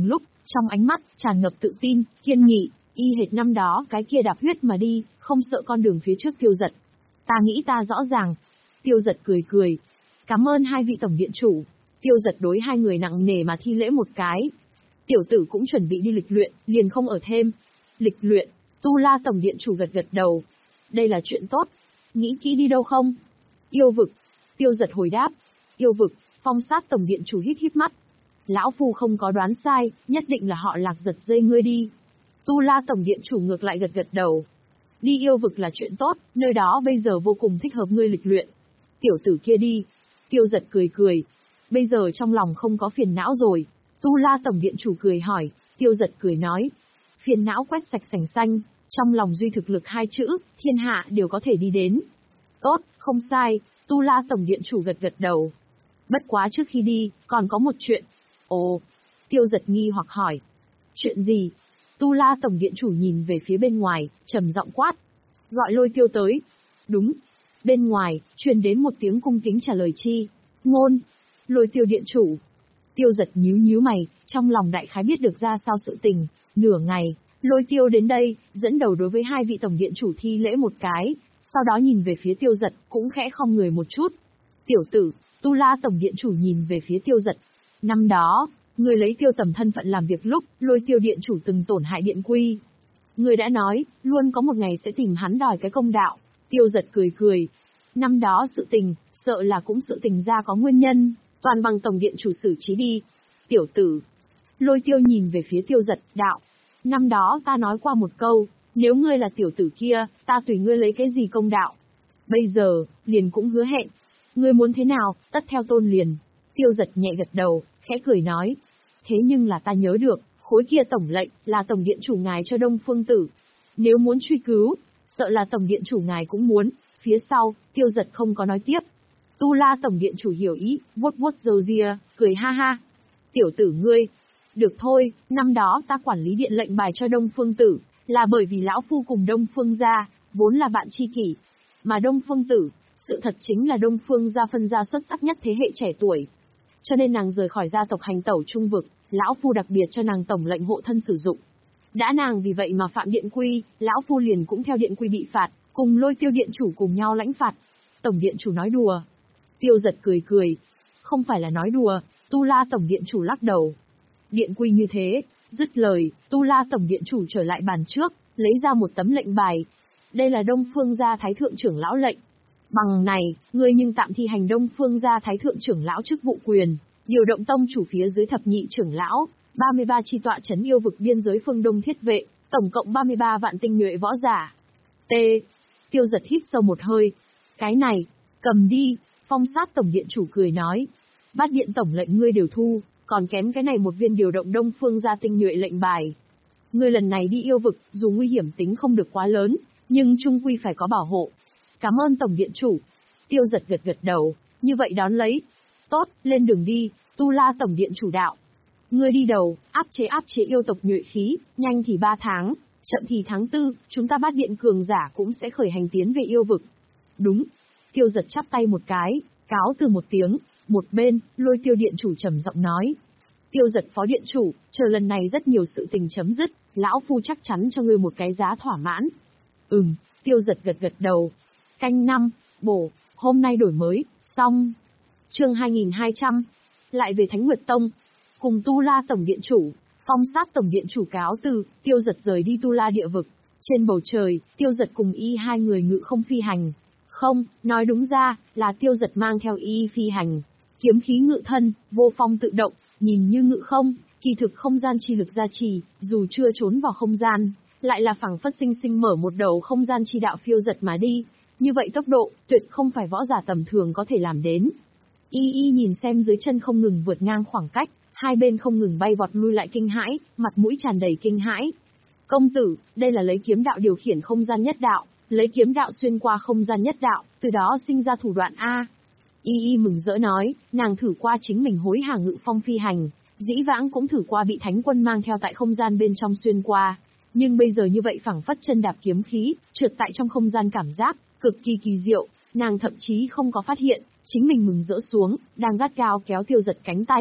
Trong ánh mắt, tràn ngập tự tin, kiên nghị, y hệt năm đó cái kia đạp huyết mà đi, không sợ con đường phía trước Tiêu Dật. Ta nghĩ ta rõ ràng. Tiêu Dật cười cười. Cảm ơn hai vị tổng điện chủ. Tiêu Dật đối hai người nặng nề mà thi lễ một cái. Tiểu tử cũng chuẩn bị đi lịch luyện, liền không ở thêm. Lịch luyện, Tu La tổng điện chủ gật gật đầu. Đây là chuyện tốt. Nghĩ kỹ đi đâu không? Yêu vực. Tiêu Dật hồi đáp. Yêu vực, Phong Sát tổng điện chủ hít hít mắt. Lão phu không có đoán sai, nhất định là họ Lạc Giật dây ngươi đi. Tu La tổng điện chủ ngược lại gật gật đầu. Đi yêu vực là chuyện tốt, nơi đó bây giờ vô cùng thích hợp ngươi lịch luyện. Tiểu tử kia đi. Tiêu Dật cười cười. Bây giờ trong lòng không có phiền não rồi. Tu La tổng điện chủ cười hỏi. Tiêu Dật cười nói. Phiền não quét sạch sành xanh, trong lòng duy thực lực hai chữ, thiên hạ đều có thể đi đến. Tốt, không sai. Tu La tổng điện chủ gật gật đầu. Bất quá trước khi đi, còn có một chuyện. Ồ. Tiêu Dật nghi hoặc hỏi. Chuyện gì? Tu La tổng điện chủ nhìn về phía bên ngoài, trầm giọng quát. Gọi Lôi Tiêu tới. Đúng. Bên ngoài, truyền đến một tiếng cung kính trả lời chi. Ngôn. Lôi Tiêu điện chủ. Tiêu Dật nhíu nhíu mày, trong lòng đại khái biết được ra sao sự tình. Nửa ngày, Lôi Tiêu đến đây, dẫn đầu đối với hai vị tổng điện chủ thi lễ một cái, sau đó nhìn về phía Tiêu Dật, cũng khẽ khom người một chút. Tiểu tử, Tu La tổng điện chủ nhìn về phía Tiêu Dật. Năm đó, người lấy Tiêu Tầm thân phận làm việc lúc, Lôi Tiêu điện chủ từng tổn hại điện quy. Người đã nói, luôn có một ngày sẽ tìm hắn đòi cái công đạo. Tiêu Dật cười cười. Năm đó sự tình, sợ là cũng sự tình ra có nguyên nhân, toàn bằng tổng điện chủ xử trí đi. Tiểu tử. Lôi Tiêu nhìn về phía Tiêu Dật, đạo. Năm đó ta nói qua một câu, nếu ngươi là tiểu tử kia, ta tùy ngươi lấy cái gì công đạo. Bây giờ, liền cũng hứa hẹn. Ngươi muốn thế nào, tất theo tôn liền. Tiêu Dật nhẹ gật đầu, khẽ cười nói. Thế nhưng là ta nhớ được, khối kia tổng lệnh, là tổng điện chủ ngài cho Đông Phương Tử. Nếu muốn truy cứu, sợ là tổng điện chủ ngài cũng muốn. Phía sau, Tiêu Dật không có nói tiếp. Tu La tổng điện chủ hiểu ý, vuốt vuốt râu ria, cười ha ha. Tiểu tử ngươi. Được thôi, năm đó ta quản lý điện lệnh bài cho Đông Phương Tử, là bởi vì lão phu cùng Đông Phương gia, vốn là bạn tri kỷ. Mà Đông Phương Tử, sự thật chính là Đông Phương gia phân gia xuất sắc nhất thế hệ trẻ tuổi. Cho nên nàng rời khỏi gia tộc hành tẩu trung vực, lão phu đặc biệt cho nàng tổng lệnh hộ thân sử dụng. Đã nàng vì vậy mà phạm điện quy, lão phu liền cũng theo điện quy bị phạt, cùng Lôi Tiêu điện chủ cùng nhau lãnh phạt. Tổng điện chủ nói đùa. Tiêu Dật cười cười. Không phải là nói đùa, Tu La tổng điện chủ lắc đầu. Điện quy như thế, dứt lời, Tu La tổng điện chủ trở lại bàn trước, lấy ra một tấm lệnh bài. Đây là Đông Phương gia thái thượng trưởng lão lệnh. Bằng này, ngươi nhưng tạm thi hành Đông Phương gia thái thượng trưởng lão chức vụ quyền, điều động tông chủ phía dưới thập nhị trưởng lão, ba mươi ba chi tọa trấn yêu vực biên giới phương Đông thiết vệ, tổng cộng ba mươi ba vạn tinh nhuệ võ giả. T. Tiêu Dật hít sâu một hơi. Cái này, cầm đi. Phong Sát tổng điện chủ cười nói. Bát điện tổng lệnh ngươi đều thu, còn kém cái này một viên điều động Đông Phương gia tinh nhuệ lệnh bài. Ngươi lần này đi yêu vực, dù nguy hiểm tính không được quá lớn, nhưng chung quy phải có bảo hộ. Cảm ơn tổng điện chủ. Tiêu Dật gật gật đầu, như vậy đón lấy. Tốt, lên đường đi. Tu La tổng điện chủ đạo. Ngươi đi đầu, áp chế áp chế yêu tộc nhuệ khí, nhanh thì ba tháng, chậm thì tháng tư, chúng ta Bát điện cường giả cũng sẽ khởi hành tiến về yêu vực. Đúng. Tiêu Dật chắp tay một cái, cáo từ một tiếng, một bên, Lôi Tiêu điện chủ trầm giọng nói. Tiêu Dật phó điện chủ, chờ lần này rất nhiều sự tình chấm dứt, lão phu chắc chắn cho ngươi một cái giá thỏa mãn. Ừm, Tiêu Dật gật gật đầu. Canh năm, bổ, hôm nay đổi mới, xong. Chương hai nghìn hai trăm, lại về Thánh Nguyệt Tông. Cùng Tu La tổng điện chủ, Phong Sát tổng điện chủ cáo từ, Tiêu Dật rời đi Tu La địa vực. Trên bầu trời, Tiêu Dật cùng y hai người ngự không phi hành. Không, nói đúng ra, là Tiêu Dật mang theo y phi hành. Kiếm khí ngự thân, vô phong tự động, nhìn như ngự không, kỳ thực không gian chi lực gia trì, dù chưa trốn vào không gian, lại là phẳng phất sinh sinh mở một đầu không gian chi đạo phiêu giật mà đi. Như vậy tốc độ, tuyệt không phải võ giả tầm thường có thể làm đến. Y y nhìn xem dưới chân không ngừng vượt ngang khoảng cách, hai bên không ngừng bay vọt lui lại kinh hãi, mặt mũi tràn đầy kinh hãi. Công tử, đây là lấy kiếm đạo điều khiển không gian nhất đạo, lấy kiếm đạo xuyên qua không gian nhất đạo, từ đó sinh ra thủ đoạn A. Y y mừng rỡ nói, nàng thử qua chính mình hối hả ngự phong phi hành, dĩ vãng cũng thử qua bị thánh quân mang theo tại không gian bên trong xuyên qua. Nhưng bây giờ như vậy phẳng phất chân đạp kiếm khí, trượt tại trong không gian cảm giác, cực kỳ kỳ diệu, nàng thậm chí không có phát hiện, chính mình mừng rỡ xuống, đang gắt gao kéo Tiêu Dật cánh tay,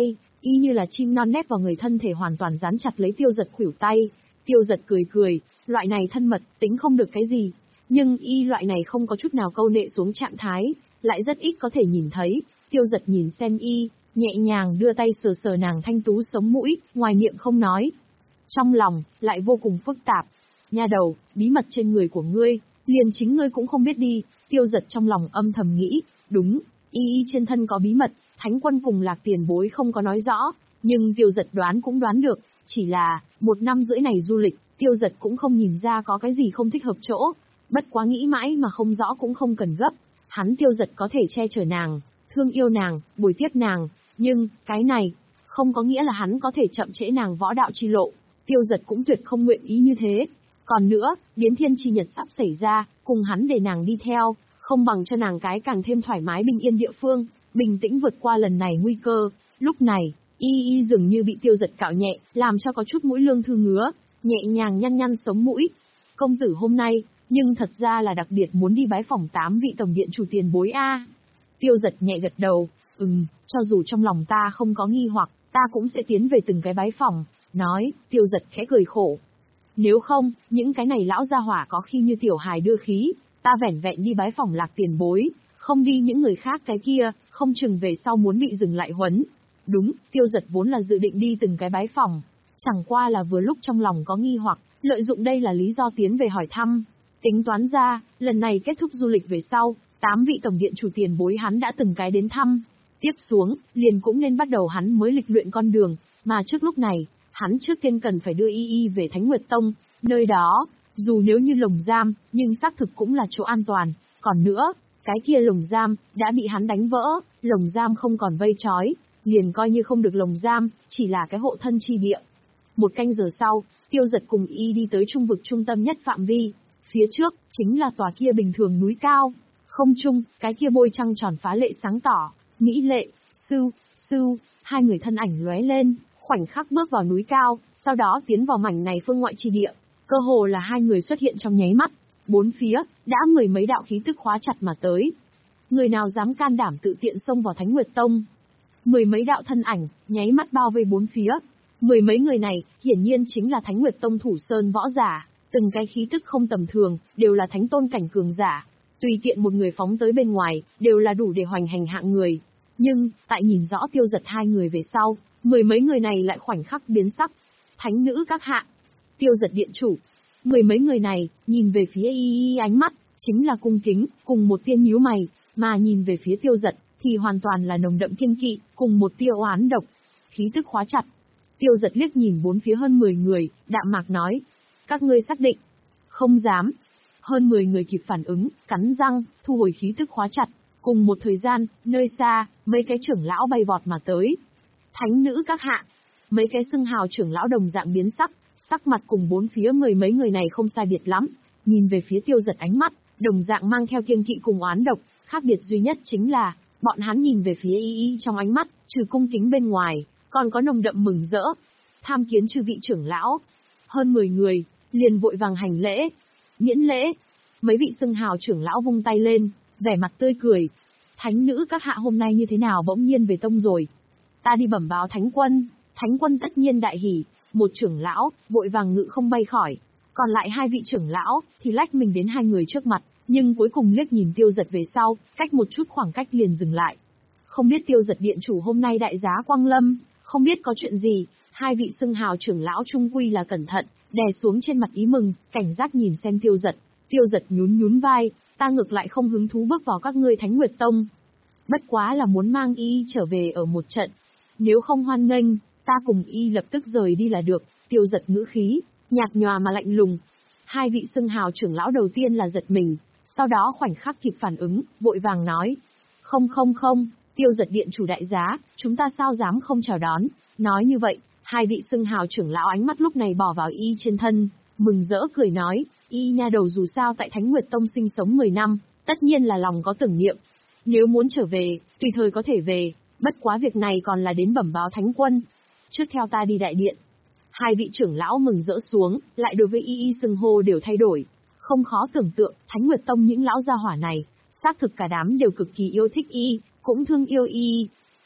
y như là chim non nép vào người, thân thể hoàn toàn dán chặt lấy Tiêu Dật khuỷu tay. Tiêu Dật cười cười, loại này thân mật, tính không được cái gì. Nhưng y loại này không có chút nào câu nệ xuống trạng thái, lại rất ít có thể nhìn thấy. Tiêu Dật nhìn xem y, nhẹ nhàng đưa tay sờ sờ nàng thanh tú sống mũi, ngoài miệng không nói. Trong lòng, lại vô cùng phức tạp. Nha đầu, bí mật trên người của ngươi, liền chính ngươi cũng không biết đi. Tiêu Dật trong lòng âm thầm nghĩ, đúng, y y trên thân có bí mật, Thánh Quân cùng Lạc Tiền Bối không có nói rõ, nhưng Tiêu Dật đoán cũng đoán được, chỉ là, một năm rưỡi này du lịch, Tiêu Dật cũng không nhìn ra có cái gì không thích hợp chỗ, bất quá nghĩ mãi mà không rõ cũng không cần gấp, hắn Tiêu Dật có thể che chở nàng, thương yêu nàng, bồi tiếp nàng, nhưng, cái này, không có nghĩa là hắn có thể chậm trễ nàng võ đạo chi lộ, Tiêu Dật cũng tuyệt không nguyện ý như thế. Còn nữa, biến thiên chi nhật sắp xảy ra, cùng hắn để nàng đi theo, không bằng cho nàng cái càng thêm thoải mái bình yên địa phương, bình tĩnh vượt qua lần này nguy cơ. Lúc này, y y dường như bị Tiêu Dật cạo nhẹ, làm cho có chút mũi lương thư ngứa, nhẹ nhàng nhăn nhăn sống mũi. Công tử hôm nay, nhưng thật ra là đặc biệt muốn đi bái phỏng tám vị tổng điện chủ tiền bối a. Tiêu Dật nhẹ gật đầu, ừm, cho dù trong lòng ta không có nghi hoặc, ta cũng sẽ tiến về từng cái bái phỏng. Nói, Tiêu Dật khẽ cười khổ. Nếu không, những cái này lão gia hỏa có khi như tiểu hài đưa khí, ta vẻn vẹn đi bái phỏng Lạc Tiền Bối, không đi những người khác cái kia, không chừng về sau muốn bị dừng lại huấn. Đúng, Tiêu Dật vốn là dự định đi từng cái bái phỏng, chẳng qua là vừa lúc trong lòng có nghi hoặc, lợi dụng đây là lý do tiến về hỏi thăm. Tính toán ra, lần này kết thúc du lịch về sau, tám vị tổng điện chủ tiền bối hắn đã từng cái đến thăm. Tiếp xuống, liền cũng nên bắt đầu hắn mới lịch luyện con đường, mà trước lúc này, hắn trước tiên cần phải đưa y y về Thánh Nguyệt Tông, nơi đó, dù nếu như lồng giam, nhưng xác thực cũng là chỗ an toàn. Còn nữa, cái kia lồng giam, đã bị hắn đánh vỡ, lồng giam không còn vây trói, liền coi như không được lồng giam, chỉ là cái hộ thân chi địa. Một canh giờ sau, Tiêu Dật cùng y đi tới trung vực trung tâm nhất phạm vi. Phía trước, chính là tòa kia bình thường núi cao. Không trung, cái kia bôi trăng tròn phá lệ sáng tỏ, mỹ lệ, sưu, sưu, hai người thân ảnh lóe lên, khoảnh khắc bước vào núi cao, sau đó tiến vào mảnh này phương ngoại chi địa. Cơ hồ là hai người xuất hiện trong nháy mắt, bốn phía, đã mười mấy đạo khí tức khóa chặt mà tới. Người nào dám can đảm tự tiện xông vào Thánh Nguyệt Tông? Mười mấy đạo thân ảnh, nháy mắt bao vây bốn phía. Mười mấy người này, hiển nhiên chính là Thánh Nguyệt Tông thủ sơn võ giả, từng cái khí tức không tầm thường, đều là thánh tôn cảnh cường giả. Tùy tiện một người phóng tới bên ngoài, đều là đủ để hoành hành hạng người. Nhưng, tại nhìn rõ Tiêu Dật hai người về sau, mười mấy người này lại khoảnh khắc biến sắc. Thánh nữ các hạ, Tiêu Dật điện chủ. Mười mấy người này, nhìn về phía y y ánh mắt, chính là cung kính, cùng một tia nhíu mày, mà nhìn về phía Tiêu Dật, thì hoàn toàn là nồng đậm kiêng kỵ, cùng một tia oán độc. Khí tức khóa chặt. Tiêu Dật liếc nhìn bốn phía hơn mười người, đạm mạc nói. Các ngươi xác định. Không dám. Hơn mười người kịp phản ứng, cắn răng, thu hồi khí tức khóa chặt. Cùng một thời gian, nơi xa, mấy cái trưởng lão bay vọt mà tới. Thánh nữ các hạ. Mấy cái xưng hào trưởng lão đồng dạng biến sắc, sắc mặt cùng bốn phía mười mấy người này không sai biệt lắm. Nhìn về phía Tiêu Dật ánh mắt, đồng dạng mang theo kiêng kỵ cùng oán độc, khác biệt duy nhất chính là, bọn hắn nhìn về phía y y trong ánh mắt, trừ cung kính bên ngoài, còn có nồng đậm mừng rỡ. Tham kiến chư vị trưởng lão. Hơn mười người, liền vội vàng hành lễ. Miễn lễ. Mấy vị xưng hào trưởng lão vung tay lên, vẻ mặt tươi cười. Thánh nữ các hạ hôm nay như thế nào bỗng nhiên về tông rồi? Ta đi bẩm báo Thánh Quân. Thánh Quân tất nhiên đại hỉ. Một trưởng lão, vội vàng ngự không bay khỏi. Còn lại hai vị trưởng lão, thì lách mình đến hai người trước mặt, nhưng cuối cùng liếc nhìn Tiêu Dật về sau, cách một chút khoảng cách liền dừng lại. Không biết Tiêu Dật điện chủ hôm nay đại giá quang lâm, không biết có chuyện gì, hai vị xưng hào trưởng lão trung quy là cẩn thận, đè xuống trên mặt ý mừng, cảnh giác nhìn xem Tiêu Dật. Tiêu Dật nhún nhún vai, ta ngược lại không hứng thú bước vào các ngươi Thánh Nguyệt Tông. Bất quá là muốn mang y trở về ở một trận. Nếu không hoan nghênh, ta cùng y lập tức rời đi là được. Tiêu Dật ngữ khí, nhạt nhòa mà lạnh lùng. Hai vị xưng hào trưởng lão đầu tiên là giật mình, sau đó khoảnh khắc kịp phản ứng, vội vàng nói. Không không không, Tiêu Dật điện chủ đại giá, chúng ta sao dám không chào đón. Nói như vậy, hai vị xưng hào trưởng lão ánh mắt lúc này bỏ vào y trên thân, mừng rỡ cười nói, y nha đầu dù sao tại Thánh Nguyệt Tông sinh sống mười năm, tất nhiên là lòng có tưởng niệm. Nếu muốn trở về, tùy thời có thể về, bất quá việc này còn là đến bẩm báo Thánh Quân. Trước theo ta đi đại điện. Hai vị trưởng lão mừng rỡ xuống, lại đối với y y xưng hô đều thay đổi. Không khó tưởng tượng, Thánh Nguyệt Tông những lão gia hỏa này, xác thực cả đám đều cực kỳ yêu thích y, cũng thương yêu y.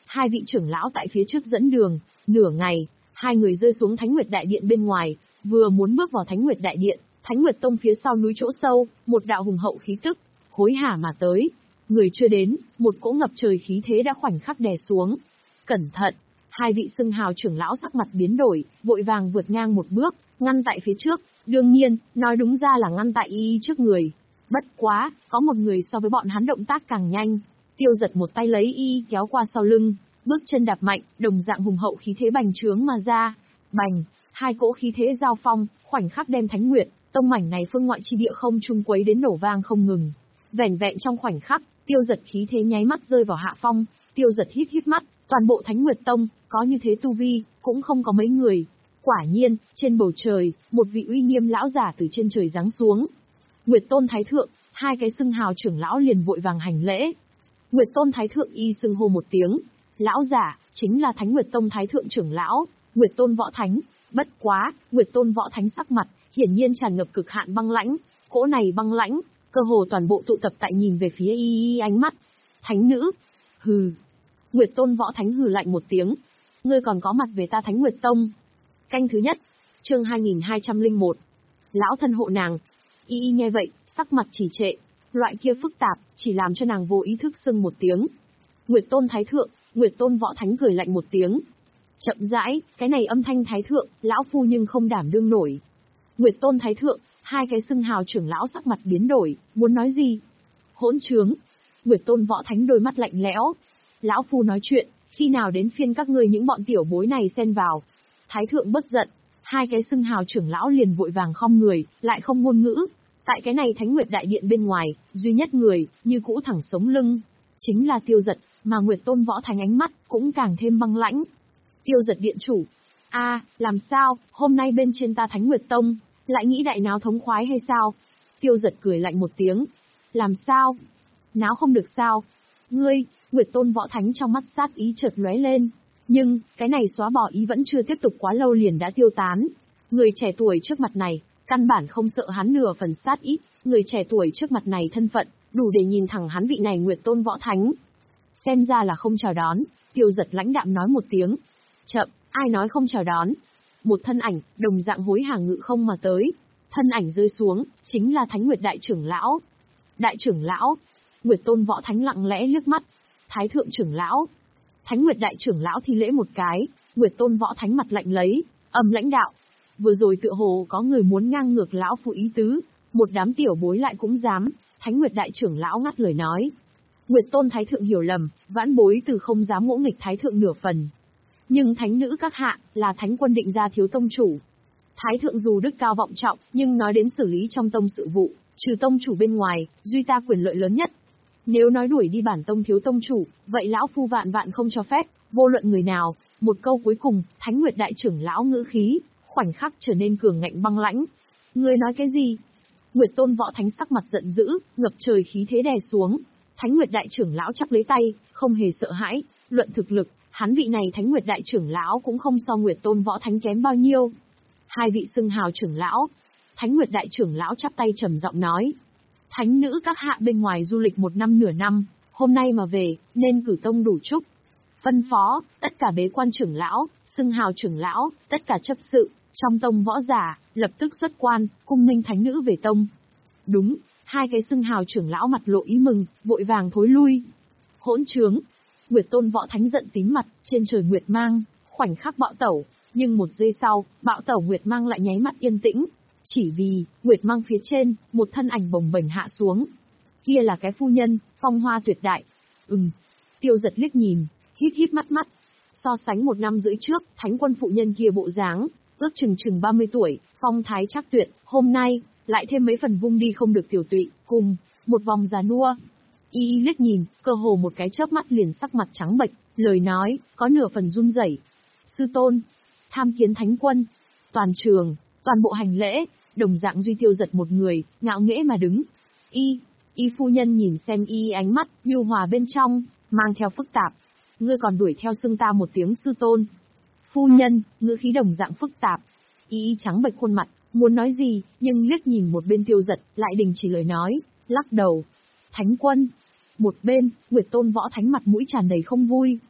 Hai vị trưởng lão tại phía trước dẫn đường, nửa ngày, hai người rơi xuống Thánh Nguyệt Đại Điện bên ngoài, vừa muốn bước vào Thánh Nguyệt Đại Điện, Thánh Nguyệt Tông phía sau núi chỗ sâu, một đạo hùng hậu khí tức, hối hả mà tới. Người chưa đến, một cỗ ngập trời khí thế đã khoảnh khắc đè xuống. Cẩn thận! Hai vị xưng hào trưởng lão sắc mặt biến đổi, vội vàng vượt ngang một bước, ngăn tại phía trước, đương nhiên, nói đúng ra là ngăn tại y y trước người. Bất quá, có một người so với bọn hắn động tác càng nhanh. Tiêu Giật một tay lấy y kéo qua sau lưng, bước chân đạp mạnh, đồng dạng hùng hậu khí thế bành trướng mà ra. Bành, hai cỗ khí thế giao phong, khoảnh khắc đem Thánh Nguyệt Tông mảnh này phương ngoại chi địa không trung quấy đến nổ vang không ngừng. Vẻn vẹn trong khoảnh khắc, Tiêu Giật khí thế nháy mắt rơi vào hạ phong, Tiêu Giật hít hít mắt, toàn bộ Thánh Nguyệt Tông, có như thế tu vi, cũng không có mấy người. Quả nhiên, trên bầu trời, một vị uy nghiêm lão giả từ trên trời giáng xuống. Nguyệt Tôn Thái Thượng, hai cái xưng hào trưởng lão liền vội vàng hành lễ. Nguyệt Tôn Thái Thượng y xưng hô một tiếng, lão giả, chính là Thánh Nguyệt Tông Thái Thượng trưởng lão, Nguyệt Tôn Võ Thánh. Bất quá, Nguyệt Tôn Võ Thánh sắc mặt, hiển nhiên tràn ngập cực hạn băng lãnh, cỗ này băng lãnh, cơ hồ toàn bộ tụ tập tại nhìn về phía y y ánh mắt. Thánh nữ, hừ. Nguyệt Tôn Võ Thánh hừ lạnh một tiếng, ngươi còn có mặt về ta Thánh Nguyệt Tông. Canh thứ nhất, chương hai nghìn hai trăm lẻ một. Lão thân hộ nàng. Y y nghe vậy, sắc mặt trì trệ, loại kia phức tạp, chỉ làm cho nàng vô ý thức sưng một tiếng. Nguyệt Tôn Thái Thượng, Nguyệt Tôn Võ Thánh cười lạnh một tiếng. Chậm rãi, cái này âm thanh Thái Thượng, lão phu nhưng không đảm đương nổi. Nguyệt Tôn Thái Thượng, hai cái xưng hào trưởng lão sắc mặt biến đổi, muốn nói gì? Hỗn trướng. Nguyệt Tôn Võ Thánh đôi mắt lạnh lẽo. Lão phu nói chuyện, khi nào đến phiên các ngươi những bọn tiểu bối này xen vào? Thái Thượng bất giận, hai cái xưng hào trưởng lão liền vội vàng khom người, lại không ngôn ngữ. Tại cái này Thánh Nguyệt Đại Điện bên ngoài, duy nhất người, như cũ thẳng sống lưng, chính là Tiêu Giật, mà Nguyệt Tôn Võ Thánh ánh mắt, cũng càng thêm băng lãnh. Tiêu Giật điện chủ. a à, làm sao, hôm nay bên trên ta Thánh Nguyệt Tông, lại nghĩ đại náo thống khoái hay sao? Tiêu Giật cười lạnh một tiếng. Làm sao? Náo không được sao? Ngươi, Nguyệt Tôn Võ Thánh trong mắt sát ý chợt lóe lên. Nhưng, cái này xóa bỏ ý vẫn chưa tiếp tục quá lâu liền đã tiêu tán. Người trẻ tuổi trước mặt này, căn bản không sợ hắn nửa phần sát ý, người trẻ tuổi trước mặt này thân phận, đủ để nhìn thẳng hắn vị này Nguyệt Tôn Võ Thánh. Xem ra là không chào đón, Tiêu Giật lãnh đạm nói một tiếng. Chậm, ai nói không chào đón? Một thân ảnh, đồng dạng hối hả ngự không mà tới. Thân ảnh rơi xuống, chính là Thánh Nguyệt Đại trưởng lão. Đại trưởng lão, Nguyệt Tôn Võ Thánh lặng lẽ liếc mắt. Thái Thượng trưởng lão. Thánh Nguyệt Đại trưởng lão thi lễ một cái, Nguyệt Tôn Võ Thánh mặt lạnh lấy, âm lãnh đạo. Vừa rồi tựa hồ có người muốn ngang ngược lão phu ý tứ, một đám tiểu bối lại cũng dám. Thánh Nguyệt Đại trưởng lão ngắt lời nói. Nguyệt Tôn Thái Thượng hiểu lầm, vãn bối từ không dám ngỗ nghịch Thái Thượng nửa phần. Nhưng thánh nữ các hạ, là thánh quân định ra thiếu tông chủ. Thái Thượng dù đức cao vọng trọng, nhưng nói đến xử lý trong tông sự vụ, trừ tông chủ bên ngoài, duy ta quyền lợi lớn nhất. Nếu nói đuổi đi bản tông thiếu tông chủ, vậy lão phu vạn vạn không cho phép, vô luận người nào. Một câu cuối cùng, Thánh Nguyệt Đại trưởng lão ngữ khí, khoảnh khắc trở nên cường ngạnh băng lãnh. Ngươi nói cái gì? Nguyệt Tôn Võ Thánh sắc mặt giận dữ, ngập trời khí thế đè xuống. Thánh Nguyệt Đại trưởng lão chắp lấy tay, không hề sợ hãi, luận thực lực, hắn vị này Thánh Nguyệt Đại trưởng lão cũng không so Nguyệt Tôn Võ Thánh kém bao nhiêu. Hai vị xưng hào trưởng lão, Thánh Nguyệt Đại trưởng lão chắp tay trầm giọng nói. Thánh nữ các hạ bên ngoài du lịch một năm nửa năm, hôm nay mà về, nên cử tông đủ chúc. Phân phó, tất cả bế quan trưởng lão, xưng hào trưởng lão, tất cả chấp sự, trong tông võ giả, lập tức xuất quan, cung nghênh thánh nữ về tông. Đúng, hai cái xưng hào trưởng lão mặt lộ ý mừng, vội vàng thối lui. Hỗn trướng. Nguyệt Tôn Võ Thánh giận tím mặt, trên trời Nguyệt Mang, khoảnh khắc bạo tẩu, nhưng một giây sau, bạo tẩu Nguyệt Mang lại nháy mắt yên tĩnh. Chỉ vì, Nguyệt Mang phía trên, một thân ảnh bồng bềnh hạ xuống. Kia là cái phu nhân, phong hoa tuyệt đại. Ừm. Tiêu Giật liếc nhìn, híp híp mắt mắt. So sánh một năm rưỡi trước, thánh quân phụ nhân kia bộ dáng, ước chừng chừng ba mươi tuổi, phong thái chắc tuyệt, hôm nay, lại thêm mấy phần vung đi không được tiểu tụy, cùng, một vòng già nua. Y y liếc nhìn, cơ hồ một cái chớp mắt liền sắc mặt trắng bệch, lời nói, có nửa phần run rẩy. Sư tôn, tham kiến thánh quân, toàn trường, toàn bộ hành lễ, đồng dạng duy Tiêu Giật một người, ngạo nghễ mà đứng. Y, y phu nhân nhìn xem y ánh mắt, nhu hòa bên trong, mang theo phức tạp. Ngươi còn đuổi theo xưng ta một tiếng sư tôn. Phu nhân, ngữ khí đồng dạng phức tạp. Y y trắng bệch khuôn mặt, muốn nói gì, nhưng liếc nhìn một bên Tiêu Giật, lại đình chỉ lời nói, lắc đầu. Thánh quân. Một bên, Nguyệt Tôn Võ Thánh mặt mũi tràn đầy không vui.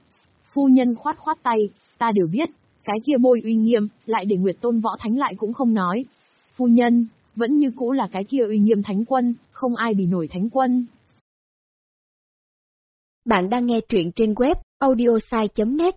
Phu nhân khoát khoát tay, ta đều biết, cái kia bôi uy nghiêm, lại để Nguyệt Tôn Võ Thánh lại cũng không nói. Phu nhân, vẫn như cũ là cái kia uy nghiêm thánh quân, không ai bì nổi thánh quân. Bạn đang nghe truyện trên web audiosai chấm net.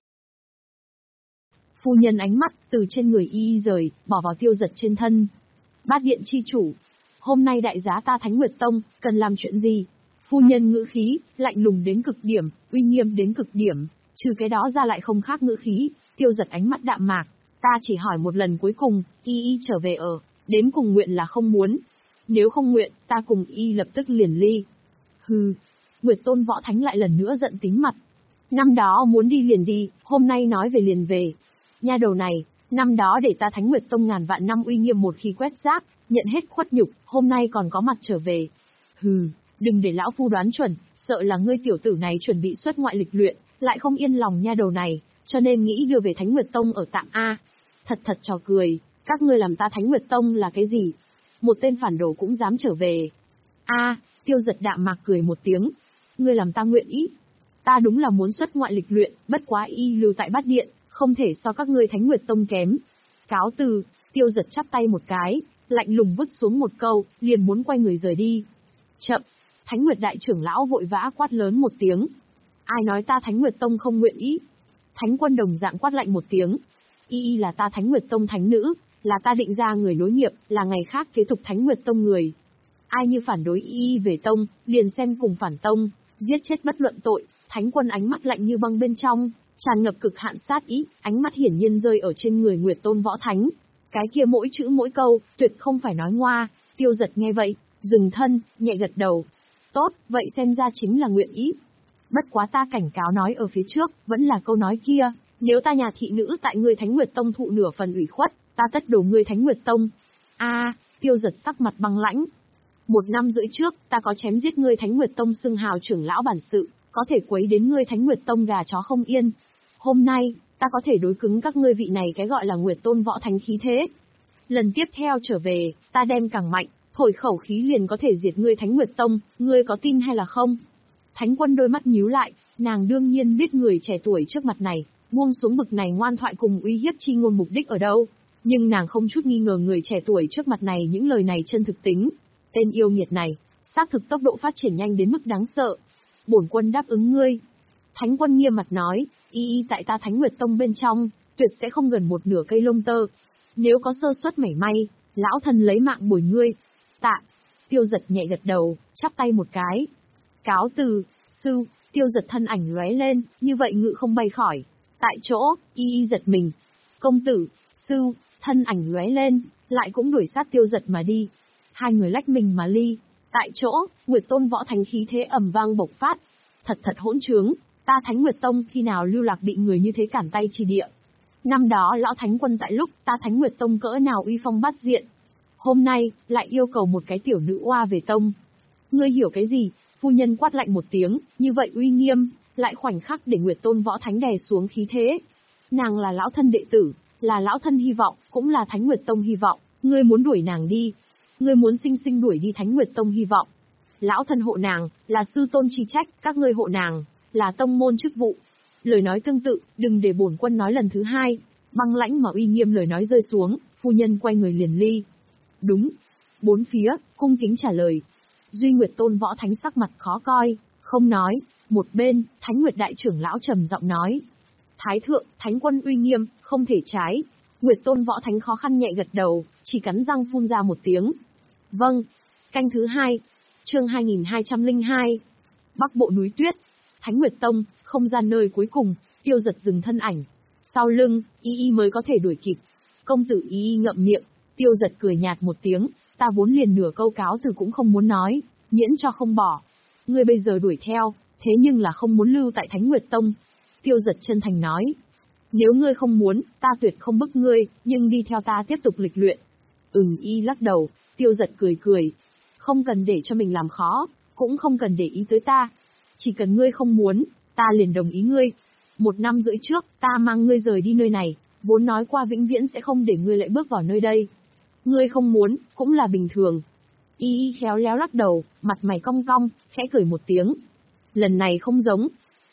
Phu nhân ánh mắt từ trên người y y rời, bỏ vào Tiêu Giật trên thân. Bát điện chi chủ, hôm nay đại giá ta Thánh Nguyệt Tông, cần làm chuyện gì? Phu nhân ngữ khí, lạnh lùng đến cực điểm, uy nghiêm đến cực điểm, trừ cái đó ra lại không khác ngữ khí. Tiêu Giật ánh mắt đạm mạc, ta chỉ hỏi một lần cuối cùng, y y trở về ở, đến cùng nguyện là không muốn. Nếu không nguyện, ta cùng y lập tức liền ly. Hừ, Nguyệt Tôn Võ Thánh lại lần nữa giận tím mặt. Năm đó muốn đi liền đi, hôm nay nói về liền về. Nha đầu này, năm đó để ta Thánh Nguyệt Tông ngàn vạn năm uy nghiêm một khi quét rác, nhận hết khuất nhục, hôm nay còn có mặt trở về. Hừ, đừng để lão phu đoán chuẩn, sợ là ngươi tiểu tử này chuẩn bị xuất ngoại lịch luyện, lại không yên lòng nha đầu này, cho nên nghĩ đưa về Thánh Nguyệt Tông ở tạm A. Thật thật trò cười, các ngươi làm ta Thánh Nguyệt Tông là cái gì? Một tên phản đồ cũng dám trở về. A, Tiêu Giật đạm mạc cười một tiếng. Ngươi làm ta nguyện ý. Ta đúng là muốn xuất ngoại lịch luyện, bất quá y lưu tại Bát Điện, không thể so các ngươi Thánh Nguyệt Tông kém. Cáo từ, Tiêu Giật chắp tay một cái, lạnh lùng vứt xuống một câu, liền muốn quay người rời đi. Chậm, Thánh Nguyệt đại trưởng lão vội vã quát lớn một tiếng. Ai nói ta Thánh Nguyệt Tông không nguyện ý? Thánh quân đồng dạng quát lạnh một tiếng. Y y là ta Thánh Nguyệt Tông thánh nữ, là ta định ra người nối nghiệp, là ngày khác kế tục Thánh Nguyệt Tông người. Ai như phản đối y y về tông, liền xem cùng phản tông, giết chết bất luận tội. Thánh quân ánh mắt lạnh như băng bên trong, tràn ngập cực hạn sát ý, ánh mắt hiển nhiên rơi ở trên người Nguyệt Tôn Võ Thánh. Cái kia mỗi chữ mỗi câu, tuyệt không phải nói ngoa. Tiêu Giật nghe vậy, dừng thân, nhẹ gật đầu. Tốt, vậy xem ra chính là nguyện ý. Bất quá ta cảnh cáo nói ở phía trước, vẫn là câu nói kia, nếu ta nhà thị nữ tại ngươi Thánh Nguyệt Tông thụ nửa phần ủy khuất, ta tất đổ ngươi Thánh Nguyệt Tông. A, Tiêu Giật sắc mặt băng lãnh. Một năm rưỡi trước, ta có chém giết ngươi Thánh Nguyệt Tông xưng hào trưởng lão bản sự, có thể quấy đến ngươi Thánh Nguyệt Tông gà chó không yên. Hôm nay, ta có thể đối cứng các ngươi vị này cái gọi là Nguyệt Tôn Võ Thánh khí thế. Lần tiếp theo trở về, ta đem càng mạnh, thổi khẩu khí liền có thể diệt ngươi Thánh Nguyệt Tông, ngươi có tin hay là không? Thánh quân đôi mắt nhíu lại, nàng đương nhiên biết người trẻ tuổi trước mặt này, buông xuống bực này ngoan thoại cùng uy hiếp chi ngôn mục đích ở đâu. Nhưng nàng không chút nghi ngờ người trẻ tuổi trước mặt này những lời này chân thực tính. Tên yêu nghiệt này, xác thực tốc độ phát triển nhanh đến mức đáng sợ. Bổn quân đáp ứng ngươi. Thánh quân nghiêm mặt nói, y y tại ta Thánh Nguyệt Tông bên trong, tuyệt sẽ không gần một nửa cây lông tơ. Nếu có sơ suất mảy may, lão thần lấy mạng bồi ngươi. Tạ. Tiêu Giật nhẹ gật đầu, chắp tay một cái. Cáo từ, sư. Tiêu Giật thân ảnh lóe lên, như vậy ngự không bay khỏi. Tại chỗ, y y giật mình. Công tử, sư, thân ảnh lóe lên, lại cũng đuổi sát Tiêu Giật mà đi. Hai người lách mình mà ly. Tại chỗ, Nguyệt Tôn Võ Thánh khí thế ầm vang bộc phát. Thật thật hỗn trướng, ta Thánh Nguyệt Tông khi nào lưu lạc bị người như thế cản tay chi địa. Năm đó lão Thánh quân tại lúc ta Thánh Nguyệt Tông cỡ nào uy phong bát diện. Hôm nay, lại yêu cầu một cái tiểu nữ oa về tông. Ngươi hiểu cái gì? Phu nhân quát lạnh một tiếng, như vậy uy nghiêm, lại khoảnh khắc để Nguyệt Tôn Võ Thánh đè xuống khí thế. Nàng là lão thân đệ tử, là lão thân hy vọng, cũng là Thánh Nguyệt Tông hy vọng, ngươi muốn đuổi nàng đi. Ngươi muốn sinh sinh đuổi đi Thánh Nguyệt Tông hy vọng. Lão thân hộ nàng, là sư tôn chi trách, các ngươi hộ nàng, là tông môn chức vụ. Lời nói tương tự, đừng để bổn quân nói lần thứ hai. Băng lãnh mà uy nghiêm lời nói rơi xuống, phu nhân quay người liền ly. Đúng. Bốn phía, cung kính trả lời. Duy Nguyệt Tôn Võ Thánh sắc mặt khó coi, không nói. Một bên, Thánh Nguyệt đại trưởng lão trầm giọng nói. Thái thượng, Thánh quân uy nghiêm, không thể trái. Nguyệt Tôn Võ Thánh khó khăn nhẹ gật đầu, chỉ cắn răng phun ra một tiếng. Vâng. Canh thứ hai. Chương hai nghìn hai trăm lẻ hai. Bắc bộ núi tuyết. Thánh Nguyệt Tông, không gian nơi cuối cùng, Tiêu Giật dừng thân ảnh. Sau lưng, y y mới có thể đuổi kịp. Công tử y y ngậm miệng, Tiêu Giật cười nhạt một tiếng, ta vốn liền nửa câu cáo từ cũng không muốn nói, miễn cho không bỏ. Ngươi bây giờ đuổi theo, thế nhưng là không muốn lưu tại Thánh Nguyệt Tông. Tiêu Giật chân thành nói. Nếu ngươi không muốn, ta tuyệt không bức ngươi, nhưng đi theo ta tiếp tục lịch luyện. Ừm y lắc đầu, Tiêu Giật cười cười. Không cần để cho mình làm khó, cũng không cần để ý tới ta. Chỉ cần ngươi không muốn, ta liền đồng ý ngươi. Một năm rưỡi trước, ta mang ngươi rời đi nơi này, vốn nói qua vĩnh viễn sẽ không để ngươi lại bước vào nơi đây. Ngươi không muốn, cũng là bình thường. Y y khéo léo lắc đầu, mặt mày cong cong, khẽ cười một tiếng. Lần này không giống.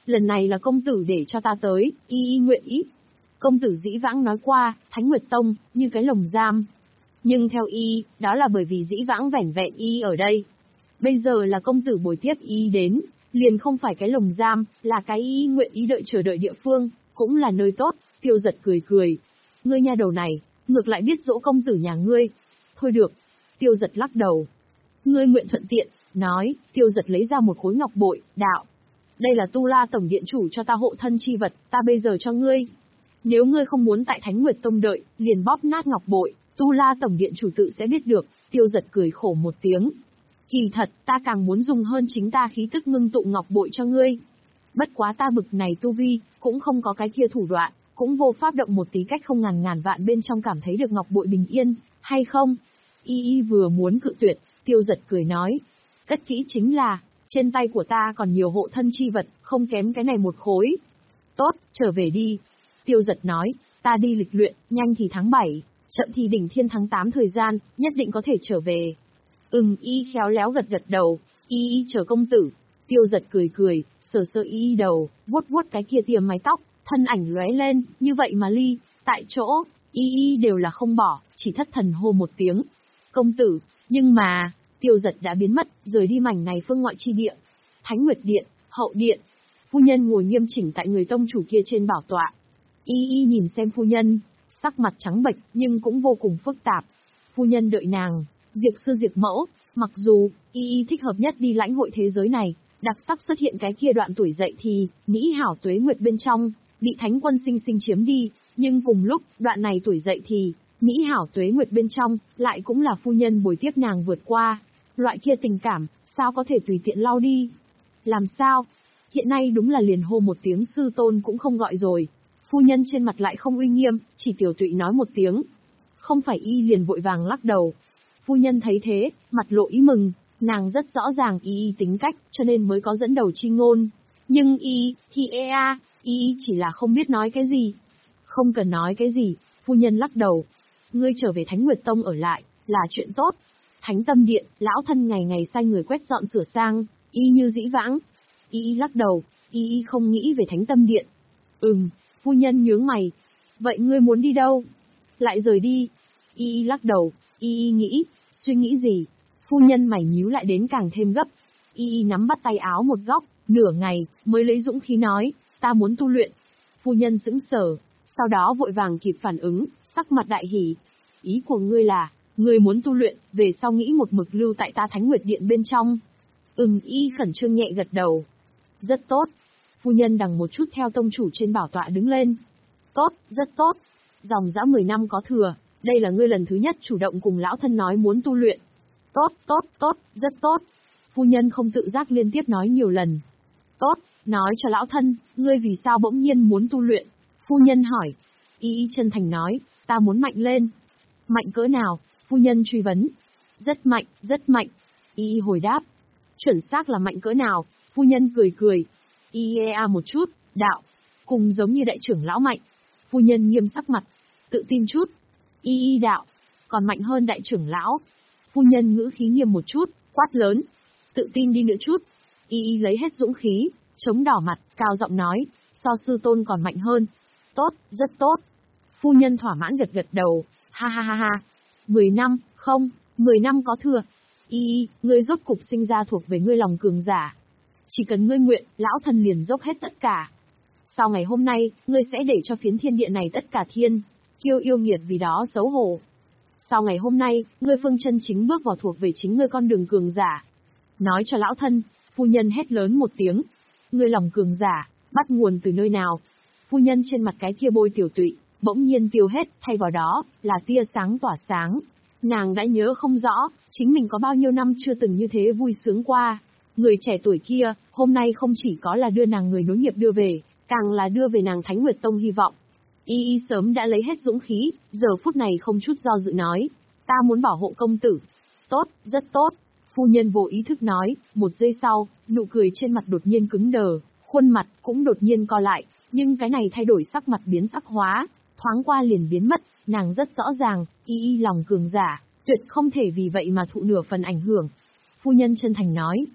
lần này là công tử để cho ta tới, y y nguyện ý. Công tử dĩ vãng nói qua, Thánh Nguyệt Tông, như cái lồng giam. Nhưng theo y, đó là bởi vì dĩ vãng vẻn vẹn y ở đây. Bây giờ là công tử bồi tiếp y đến, liền không phải cái lồng giam, là cái y nguyện ý đợi chờ đợi địa phương, cũng là nơi tốt. Tiêu Giật cười cười. Ngươi nha đầu này, ngược lại biết dỗ công tử nhà ngươi. Thôi được. Tiêu Giật lắc đầu. Ngươi nguyện thuận tiện, nói, Tiêu Giật lấy ra một khối ngọc bội, đạo. Đây là Tu La Tổng Điện chủ cho ta hộ thân chi vật, ta bây giờ cho ngươi. Nếu ngươi không muốn tại Thánh Nguyệt Tông đợi, liền bóp nát ngọc bội, Tu La Tổng Điện chủ tự sẽ biết được. Tiêu Giật cười khổ một tiếng. Kỳ thật, ta càng muốn dùng hơn chính ta khí tức ngưng tụ ngọc bội cho ngươi. Bất quá ta bực này tu vi, cũng không có cái kia thủ đoạn, cũng vô pháp động một tí cách không ngàn ngàn vạn bên trong cảm thấy được ngọc bội bình yên, hay không? Y y vừa muốn cự tuyệt, Tiêu Giật cười nói. Cất kỹ chính là, trên tay của ta còn nhiều hộ thân chi vật, không kém cái này một khối. Tốt, trở về đi. Tiêu Giật nói, ta đi lịch luyện, nhanh thì tháng bảy, chậm thì đỉnh thiên tháng tám thời gian, nhất định có thể trở về. Ừm, y khéo léo gật gật đầu, y y chờ công tử. Tiêu Giật cười cười, sờ sờ y y đầu, vuốt vuốt cái kia tiềm mái tóc, thân ảnh lóe lên, như vậy mà ly, tại chỗ, y y đều là không bỏ, chỉ thất thần hô một tiếng. Công tử, nhưng mà, Tiêu Giật đã biến mất, rời đi mảnh này phương ngoại chi địa. Thánh Nguyệt Điện, hậu điện, phu nhân ngồi nghiêm chỉnh tại người tông chủ kia trên bảo tọa. Y y nhìn xem phu nhân, sắc mặt trắng bệch nhưng cũng vô cùng phức tạp. Phu nhân đợi nàng, diệt sư diệt mẫu, mặc dù, y y thích hợp nhất đi lãnh hội thế giới này, đặc sắc xuất hiện cái kia đoạn tuổi dậy thì, mỹ hảo tuế nguyệt bên trong, bị thánh quân sinh sinh chiếm đi, nhưng cùng lúc, đoạn này tuổi dậy thì, mỹ hảo tuế nguyệt bên trong, lại cũng là phu nhân bồi tiếp nàng vượt qua. Loại kia tình cảm, sao có thể tùy tiện lau đi? Làm sao? Hiện nay đúng là liền hô một tiếng sư tôn cũng không gọi rồi. Phu nhân trên mặt lại không uy nghiêm, chỉ tiểu tụy nói một tiếng. Không phải y liền vội vàng lắc đầu. Phu nhân thấy thế, mặt lộ ý mừng, nàng rất rõ ràng y y tính cách, cho nên mới có dẫn đầu chi ngôn. Nhưng y, thì e a, y chỉ là không biết nói cái gì. Không cần nói cái gì, phu nhân lắc đầu. Ngươi trở về Thánh Nguyệt Tông ở lại, là chuyện tốt. Thánh Tâm Điện, lão thân ngày ngày sai người quét dọn sửa sang, y như dĩ vãng. Y y lắc đầu, y y không nghĩ về Thánh Tâm Điện. Ừm, phu nhân nhướng mày. Vậy ngươi muốn đi đâu? Lại rời đi. Y y lắc đầu, y y nghĩ, suy nghĩ gì? Phu nhân mày nhíu lại đến càng thêm gấp. Y y nắm bắt tay áo một góc, nửa ngày, mới lấy dũng khí nói, ta muốn tu luyện. Phu nhân sững sờ, sau đó vội vàng kịp phản ứng, sắc mặt đại hỉ. Ý của ngươi là, ngươi muốn tu luyện, về sau nghĩ một mực lưu tại ta Thánh Nguyệt Điện bên trong. Ừm, y khẩn trương nhẹ gật đầu. Rất tốt. Phu nhân đằng một chút theo tông chủ trên bảo tọa đứng lên. Tốt, rất tốt. Dòng dã mười năm có thừa, đây là ngươi lần thứ nhất chủ động cùng lão thân nói muốn tu luyện. Tốt, tốt, tốt, rất tốt. Phu nhân không tự giác liên tiếp nói nhiều lần. Tốt, nói cho lão thân, ngươi vì sao bỗng nhiên muốn tu luyện? Phu nhân hỏi. Y y chân thành nói, ta muốn mạnh lên. Mạnh cỡ nào? Phu nhân truy vấn. Rất mạnh, rất mạnh. Y y hồi đáp. Chuẩn xác là mạnh cỡ nào? Phu nhân cười cười. Y e a một chút, đạo. Cùng giống như đại trưởng lão mạnh. Phu nhân nghiêm sắc mặt. Tự tin chút. Y y đạo. Còn mạnh hơn đại trưởng lão. Phu nhân ngữ khí nghiêm một chút, quát lớn. Tự tin đi nữa chút. Y y lấy hết dũng khí, chống đỏ mặt, cao giọng nói. So sư tôn còn mạnh hơn. Tốt, rất tốt. Phu nhân thỏa mãn gật gật đầu. Ha ha ha ha. Mười năm, không, mười năm có thừa. Y y, ngươi rốt cục sinh ra thuộc về ngươi lòng cường giả. Chỉ cần ngươi nguyện, lão thân liền dốc hết tất cả. Sau ngày hôm nay, ngươi sẽ để cho phiến thiên địa này tất cả thiên, kiêu yêu nghiệt vì đó xấu hổ. Sau ngày hôm nay, ngươi phương chân chính bước vào thuộc về chính ngươi con đường cường giả. Nói cho lão thân, phu nhân hét lớn một tiếng. Ngươi lòng cường giả, bắt nguồn từ nơi nào? Phu nhân trên mặt cái kia bôi tiểu tụy, bỗng nhiên tiêu hết, thay vào đó, là tia sáng tỏa sáng. Nàng đã nhớ không rõ, chính mình có bao nhiêu năm chưa từng như thế vui sướng qua. Người trẻ tuổi kia, hôm nay không chỉ có là đưa nàng người nối nghiệp đưa về, càng là đưa về nàng Thánh Nguyệt Tông hy vọng. Y y sớm đã lấy hết dũng khí, giờ phút này không chút do dự nói, ta muốn bảo hộ công tử. Tốt, rất tốt. Phu nhân vô ý thức nói, một giây sau, nụ cười trên mặt đột nhiên cứng đờ, khuôn mặt cũng đột nhiên co lại, nhưng cái này thay đổi sắc mặt biến sắc hóa, thoáng qua liền biến mất, nàng rất rõ ràng, y y lòng cường giả, tuyệt không thể vì vậy mà thụ nửa phần ảnh hưởng. Phu nhân chân thành nói,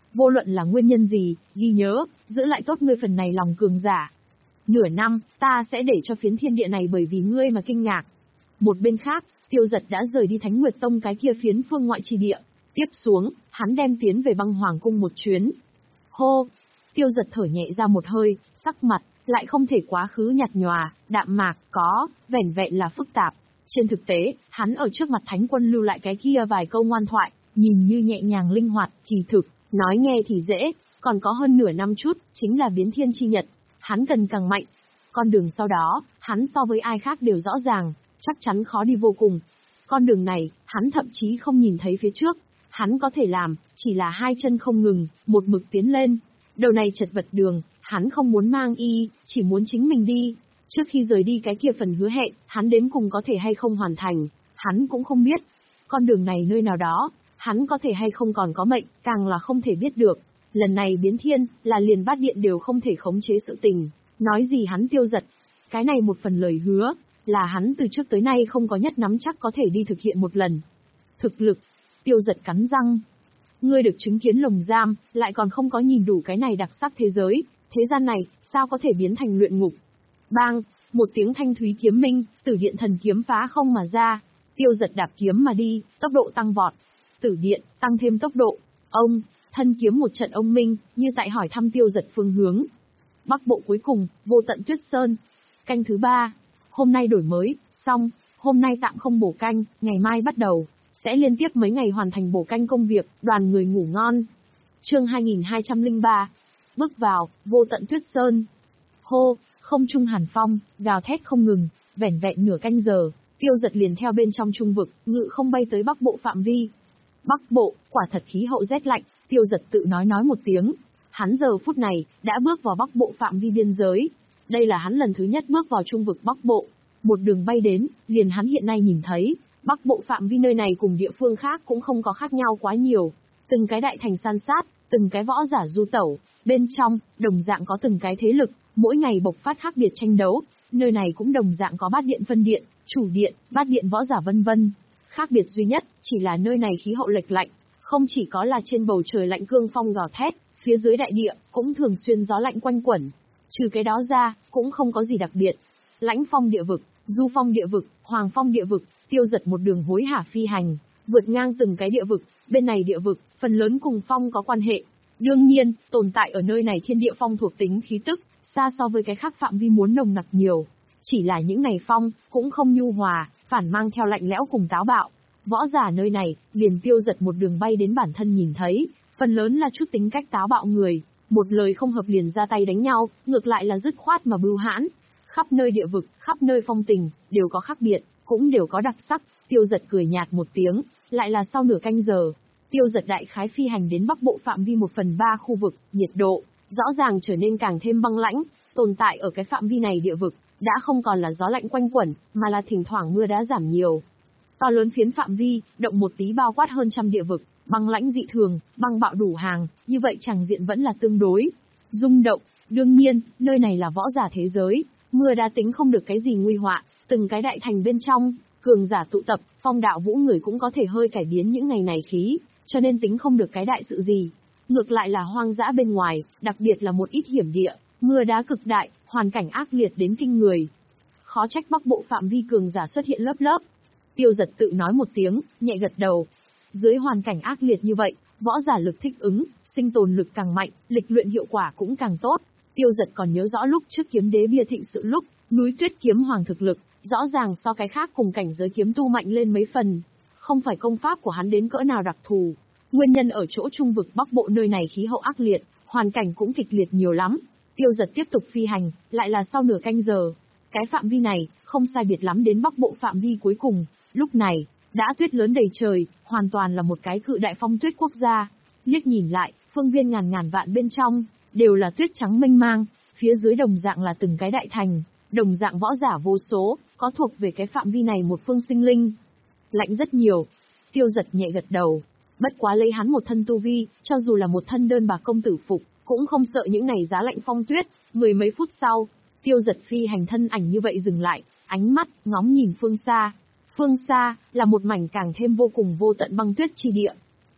vô luận là nguyên nhân gì, ghi nhớ, giữ lại tốt ngươi phần này lòng cường giả. Nửa năm, ta sẽ để cho phiến thiên địa này bởi vì ngươi mà kinh ngạc. Một bên khác, Tiêu Dật đã rời đi Thánh Nguyệt Tông cái kia phiến phương ngoại chi địa. Tiếp xuống, hắn đem tiến về Băng Hoàng cung một chuyến. Hô! Tiêu Dật thở nhẹ ra một hơi, sắc mặt lại không thể quá khứ nhạt nhòa, đạm mạc, có, vẻn vẹn là phức tạp. Trên thực tế, hắn ở trước mặt Thánh Quân lưu lại cái kia vài câu ngoan thoại, nhìn như nhẹ nhàng linh hoạt, kỳ thực, nói nghe thì dễ, còn có hơn nửa năm chút, chính là biến thiên chi nhật. Hắn cần càng mạnh. Con đường sau đó, hắn so với ai khác đều rõ ràng, chắc chắn khó đi vô cùng. Con đường này, hắn thậm chí không nhìn thấy phía trước. Hắn có thể làm, chỉ là hai chân không ngừng, một mực tiến lên. Đầu này chật vật đường, hắn không muốn mang y, chỉ muốn chính mình đi. Trước khi rời đi cái kia phần hứa hẹn, hắn đến cùng có thể hay không hoàn thành, hắn cũng không biết. Con đường này nơi nào đó, hắn có thể hay không còn có mệnh, càng là không thể biết được. Lần này biến thiên, là liền bát điện đều không thể khống chế sự tình. Nói gì hắn Tiêu Dật. Cái này một phần lời hứa, là hắn từ trước tới nay không có nhất nắm chắc có thể đi thực hiện một lần. Thực lực, Tiêu Dật cắn răng. Ngươi được chứng kiến lồng giam, lại còn không có nhìn đủ cái này đặc sắc thế giới, thế gian này, sao có thể biến thành luyện ngục. Bang, một tiếng thanh thúy kiếm minh, Tử Điện thần kiếm phá không mà ra. Tiêu Dật đạp kiếm mà đi, tốc độ tăng vọt. Tử Điện, tăng thêm tốc độ. Ông, thân kiếm một trận ông minh, như tại hỏi thăm Tiêu Dật phương hướng. Bắc bộ cuối cùng, Vô Tận Tuyết Sơn. Canh thứ ba. Hôm nay đổi mới, xong, hôm nay tạm không bổ canh, ngày mai bắt đầu. Sẽ liên tiếp mấy ngày hoàn thành bổ canh công việc, đoàn người ngủ ngon. Chương hai nghìn hai trăm lẻ ba. Bước vào, Vô Tận Tuyết Sơn. Hô, không trung hàn phong, gào thét không ngừng, vẻn vẹn nửa canh giờ, Tiêu Dật liền theo bên trong trung vực, ngự không bay tới Bắc Bộ phạm vi. Bắc Bộ, quả thật khí hậu rét lạnh, Tiêu Dật tự nói nói một tiếng. Hắn giờ phút này, đã bước vào Bắc Bộ phạm vi biên giới. Đây là hắn lần thứ nhất bước vào trung vực Bắc Bộ. Một đường bay đến, liền hắn hiện nay nhìn thấy, Bắc Bộ phạm vi nơi này cùng địa phương khác cũng không có khác nhau quá nhiều. Từng cái đại thành san sát, từng cái võ giả du tẩu, bên trong, đồng dạng có từng cái thế lực, mỗi ngày bộc phát khác biệt tranh đấu. Nơi này cũng đồng dạng có bát điện phân điện, chủ điện, bát điện võ giả vân vân. Khác biệt duy nhất, chỉ là nơi này khí hậu lệch lạnh, không chỉ có là trên bầu trời lạnh cương phong gào thét, phía dưới đại địa, cũng thường xuyên gió lạnh quanh quẩn. Trừ cái đó ra, cũng không có gì đặc biệt. Lãnh phong địa vực, du phong địa vực, hoàng phong địa vực, Tiêu Dật một đường hối hả phi hành, vượt ngang từng cái địa vực, bên này địa vực, phần lớn cùng phong có quan hệ. Đương nhiên, tồn tại ở nơi này thiên địa phong thuộc tính khí tức, xa so với cái khác phạm vi muốn nồng nặc nhiều. Chỉ là những này phong, cũng không nhu hòa, phản mang theo lạnh lẽo cùng táo bạo. Võ giả nơi này, liền Tiêu Dật một đường bay đến bản thân nhìn thấy, phần lớn là chút tính cách táo bạo người, một lời không hợp liền ra tay đánh nhau, ngược lại là dứt khoát mà bưu hãn. Khắp nơi địa vực, khắp nơi phong tình, đều có khác biệt, cũng đều có đặc sắc. Tiêu Dật cười nhạt một tiếng, lại là sau nửa canh giờ. Tiêu Dật đại khái phi hành đến Bắc Bộ phạm vi một phần ba khu vực, nhiệt độ, rõ ràng trở nên càng thêm băng lãnh, tồn tại ở cái phạm vi này địa vực, đã không còn là gió lạnh quanh quẩn, mà là thỉnh thoảng mưa đã giảm nhiều. To lớn phiến phạm vi, động một tí bao quát hơn trăm địa vực, băng lãnh dị thường, băng bạo đủ hàng, như vậy chẳng diện vẫn là tương đối rung động. Đương nhiên, nơi này là võ giả thế giới, mưa đã tính không được cái gì nguy họa, từng cái đại thành bên trong, cường giả tụ tập, phong đạo vũ người cũng có thể hơi cải biến những ngày này khí, cho nên tính không được cái đại sự gì. Ngược lại là hoang dã bên ngoài, đặc biệt là một ít hiểm địa, mưa đá cực đại, hoàn cảnh ác liệt đến kinh người. Khó trách Bắc Bộ phạm vi cường giả xuất hiện lớp lớp. Tiêu Dật tự nói một tiếng, nhẹ gật đầu. Dưới hoàn cảnh ác liệt như vậy, võ giả lực thích ứng, sinh tồn lực càng mạnh, lịch luyện hiệu quả cũng càng tốt. Tiêu Dật còn nhớ rõ lúc trước kiếm đế bia thịnh sự lúc, núi Tuyết kiếm hoàng thực lực, rõ ràng so cái khác cùng cảnh giới kiếm tu mạnh lên mấy phần. Không phải công pháp của hắn đến cỡ nào đặc thù. Nguyên nhân ở chỗ trung vực Bắc Bộ nơi này khí hậu ác liệt, hoàn cảnh cũng kịch liệt nhiều lắm. Tiêu Dật tiếp tục phi hành, lại là sau nửa canh giờ. Cái phạm vi này, không sai biệt lắm đến Bắc Bộ phạm vi cuối cùng. Lúc này, đã tuyết lớn đầy trời, hoàn toàn là một cái cự đại phong tuyết quốc gia. Liếc nhìn lại, phương viên ngàn ngàn vạn bên trong, đều là tuyết trắng mênh mang, phía dưới đồng dạng là từng cái đại thành, đồng dạng võ giả vô số, có thuộc về cái phạm vi này một phương sinh linh. Lạnh rất nhiều. Tiêu Dật nhẹ gật đầu. Bất quá lấy hắn một thân tu vi, cho dù là một thân đơn bạc công tử phục, cũng không sợ những này giá lạnh phong tuyết. Mười mấy phút sau, Tiêu Dật phi hành thân ảnh như vậy dừng lại, ánh mắt ngóng nhìn phương xa. Phương xa, là một mảnh càng thêm vô cùng vô tận băng tuyết chi địa.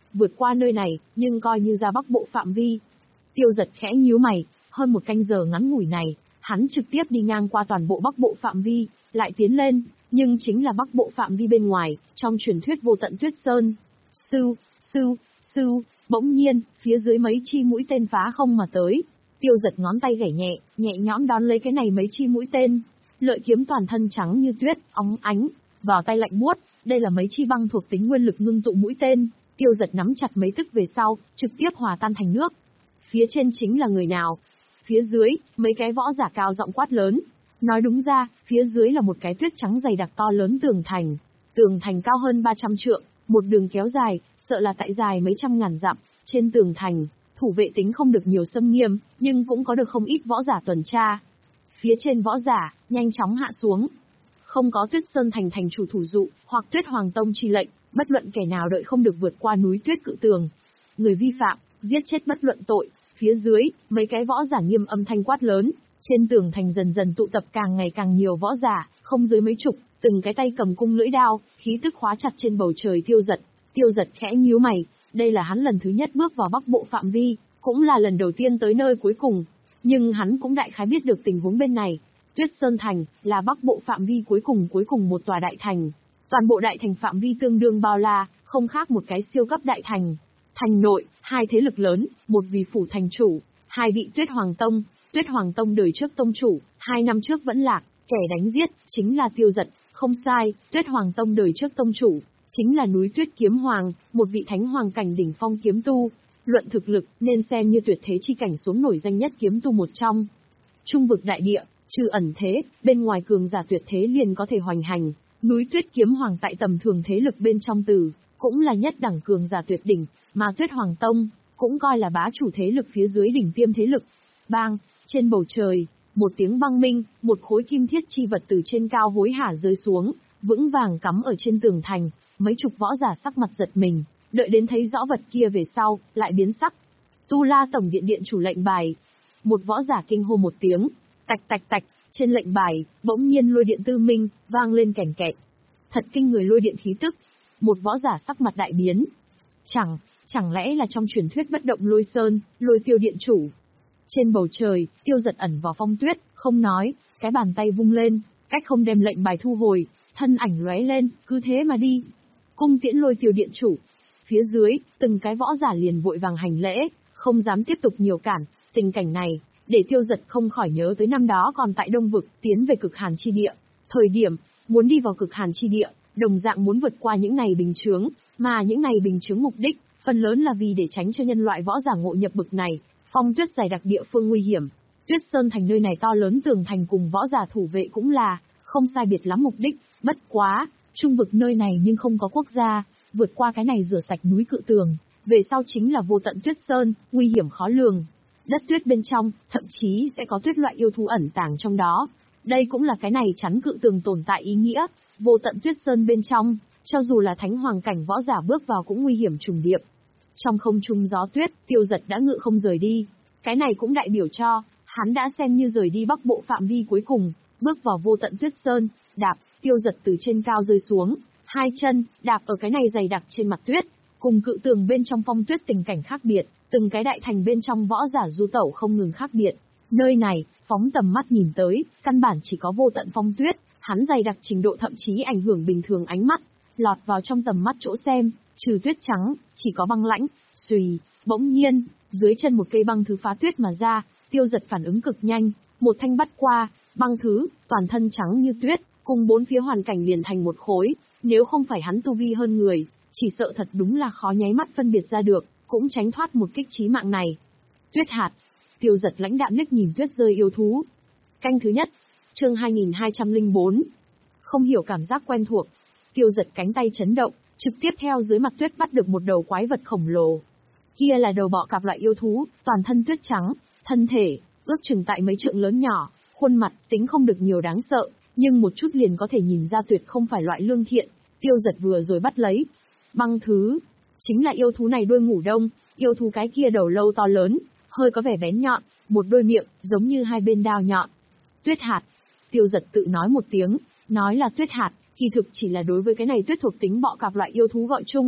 vượt qua nơi này, nhưng coi như ra Bắc Bộ phạm vi. Tiêu Dật khẽ nhíu mày, hơn một canh giờ ngắn ngủi này, hắn trực tiếp đi ngang qua toàn bộ Bắc Bộ phạm vi, lại tiến lên, nhưng chính là Bắc Bộ phạm vi bên ngoài, trong truyền thuyết vô tận Tuyết Sơn. Sưu, sưu, sưu, bỗng nhiên, phía dưới mấy chi mũi tên phá không mà tới. Tiêu Dật ngón tay gảy nhẹ, nhẹ nhõm đón lấy cái này mấy chi mũi tên. Lợi kiếm toàn thân trắng như tuyết, óng ánh, vào tay lạnh buốt, đây là mấy chi băng thuộc tính nguyên lực ngưng tụ mũi tên. Tiêu Dật nắm chặt mấy tức về sau, trực tiếp hòa tan thành nước. Phía trên chính là người nào? Phía dưới, mấy cái võ giả cao giọng quát lớn. Nói đúng ra, phía dưới là một cái tuyết trắng dày đặc to lớn tường thành. Tường thành cao hơn ba trăm trượng, một đường kéo dài, sợ là tại dài mấy trăm ngàn dặm. Trên tường thành, thủ vệ tính không được nhiều xâm nghiêm, nhưng cũng có được không ít võ giả tuần tra. Phía trên võ giả, nhanh chóng hạ xuống. Không có Tuyết Sơn thành thành chủ thủ dụ, hoặc Tuyết Hoàng Tông chi lệnh, bất luận kẻ nào đợi không được vượt qua núi tuyết cự tường. Người vi phạm, giết chết bất luận tội. Phía dưới, mấy cái võ giả nghiêm âm thanh quát lớn. Trên tường thành dần dần tụ tập càng ngày càng nhiều võ giả, không dưới mấy chục, từng cái tay cầm cung lưỡi đao, khí tức khóa chặt trên bầu trời Tiêu Dật. Tiêu Dật khẽ nhíu mày, đây là hắn lần thứ nhất bước vào Bắc Bộ phạm vi, cũng là lần đầu tiên tới nơi cuối cùng. Nhưng hắn cũng đại khái biết được tình huống bên này. Tuyết Sơn Thành, là Bắc Bộ phạm vi cuối cùng cuối cùng một tòa đại thành. Toàn bộ đại thành phạm vi tương đương bao la, không khác một cái siêu cấp đại thành. Thành nội, hai thế lực lớn, một vì phủ thành chủ, hai vị Tuyết Hoàng Tông. Tuyết Hoàng Tông đời trước tông chủ, hai năm trước vẫn lạc, kẻ đánh giết, chính là Tiêu Dật, không sai, Tuyết Hoàng Tông đời trước tông chủ, chính là núi Tuyết Kiếm Hoàng, một vị thánh hoàng cảnh đỉnh phong kiếm tu. Luận thực lực, nên xem như tuyệt thế chi cảnh xuống nổi danh nhất kiếm tu một trong. Trung vực đại địa, trừ ẩn thế, bên ngoài cường giả tuyệt thế liền có thể hoành hành, núi Tuyết Kiếm Hoàng tại tầm thường thế lực bên trong từ, cũng là nhất đẳng cường giả tuyệt đỉnh, mà Tuyết Hoàng Tông, cũng coi là bá chủ thế lực phía dưới đỉnh tiêm thế lực. Bang, trên bầu trời, một tiếng băng minh, một khối kim thiết chi vật từ trên cao hối hả rơi xuống, vững vàng cắm ở trên tường thành, mấy chục võ giả sắc mặt giật mình, đợi đến thấy rõ vật kia về sau, lại biến sắc. Tu La Tổng Điện điện chủ lệnh bài. Một võ giả kinh hô một tiếng, tạch tạch tạch, trên lệnh bài, bỗng nhiên lôi điện tư minh, vang lên kèn kẹt. Thật kinh người lôi điện khí tức. Một võ giả sắc mặt đại biến. Chẳng, chẳng lẽ là trong truyền thuyết bất động lôi sơn, lôi tiêu điện chủ. Trên bầu trời, Tiêu Dật ẩn vào phong tuyết, không nói, cái bàn tay vung lên, cách không đem lệnh bài thu hồi, thân ảnh lóe lên, cứ thế mà đi. Cung tiễn lôi tiêu điện chủ. Phía dưới, từng cái võ giả liền vội vàng hành lễ, không dám tiếp tục nhiều cản. Tình cảnh này, để Tiêu Dật không khỏi nhớ tới năm đó còn tại Đông Vực, tiến về cực hàn chi địa. Thời điểm, muốn đi vào cực hàn chi địa, đồng dạng muốn vượt qua những này bình chướng, mà những này bình chướng mục đích, phần lớn là vì để tránh cho nhân loại võ giả ngộ nhập bực này. Phong tuyết dày đặc địa phương nguy hiểm, Tuyết Sơn thành nơi này to lớn tường thành cùng võ giả thủ vệ cũng là, không sai biệt lắm mục đích, bất quá, trung vực nơi này nhưng không có quốc gia, vượt qua cái này rửa sạch núi cự tường, về sau chính là vô tận Tuyết Sơn, nguy hiểm khó lường. Đất tuyết bên trong, thậm chí sẽ có tuyết loại yêu thú ẩn tàng trong đó. Đây cũng là cái này chắn cự tường tồn tại ý nghĩa, vô tận Tuyết Sơn bên trong, cho dù là thánh hoàng cảnh võ giả bước vào cũng nguy hiểm trùng điệp. Trong không trung gió tuyết, Tiêu Dật đã ngự không rời đi. Cái này cũng đại biểu cho, hắn đã xem như rời đi Bắc Bộ phạm vi cuối cùng, bước vào vô tận Tuyết Sơn, đạp, Tiêu Dật từ trên cao rơi xuống, hai chân, đạp ở cái này dày đặc trên mặt tuyết, cùng cự tường bên trong phong tuyết tình cảnh khác biệt, từng cái đại thành bên trong võ giả du tẩu không ngừng khác biệt. Nơi này, phóng tầm mắt nhìn tới, căn bản chỉ có vô tận phong tuyết, hắn dày đặc trình độ thậm chí ảnh hưởng bình thường ánh mắt, lọt vào trong tầm mắt chỗ xem. Trừ tuyết trắng, chỉ có băng lãnh, xùy, bỗng nhiên, dưới chân một cây băng thứ phá tuyết mà ra, Tiêu Dật phản ứng cực nhanh, một thanh bắt qua, băng thứ, toàn thân trắng như tuyết, cùng bốn phía hoàn cảnh liền thành một khối, nếu không phải hắn tu vi hơn người, chỉ sợ thật đúng là khó nháy mắt phân biệt ra được, cũng tránh thoát một kích chí mạng này. Tuyết hạt, Tiêu Dật lãnh đạm liếc nhìn tuyết rơi yêu thú. Canh thứ nhất, chương hai nghìn hai trăm lẻ bốn. Không hiểu cảm giác quen thuộc, Tiêu Dật cánh tay chấn động, trực tiếp theo dưới mặt tuyết bắt được một đầu quái vật khổng lồ. Kia là đầu bọ cạp loại yêu thú, toàn thân tuyết trắng, thân thể, ước chừng tại mấy trượng lớn nhỏ, khuôn mặt, tính không được nhiều đáng sợ, nhưng một chút liền có thể nhìn ra tuyệt không phải loại lương thiện. Tiêu Dật vừa rồi bắt lấy. Băng thứ, chính là yêu thú này đuôi ngủ đông, yêu thú cái kia đầu lâu to lớn, hơi có vẻ bén nhọn, một đôi miệng, giống như hai bên đao nhọn. Tuyết hạt, Tiêu Dật tự nói một tiếng, nói là tuyết hạt, kỳ thực chỉ là đối với cái này tuyết thuộc tính bọ cạp loại yêu thú gọi chung.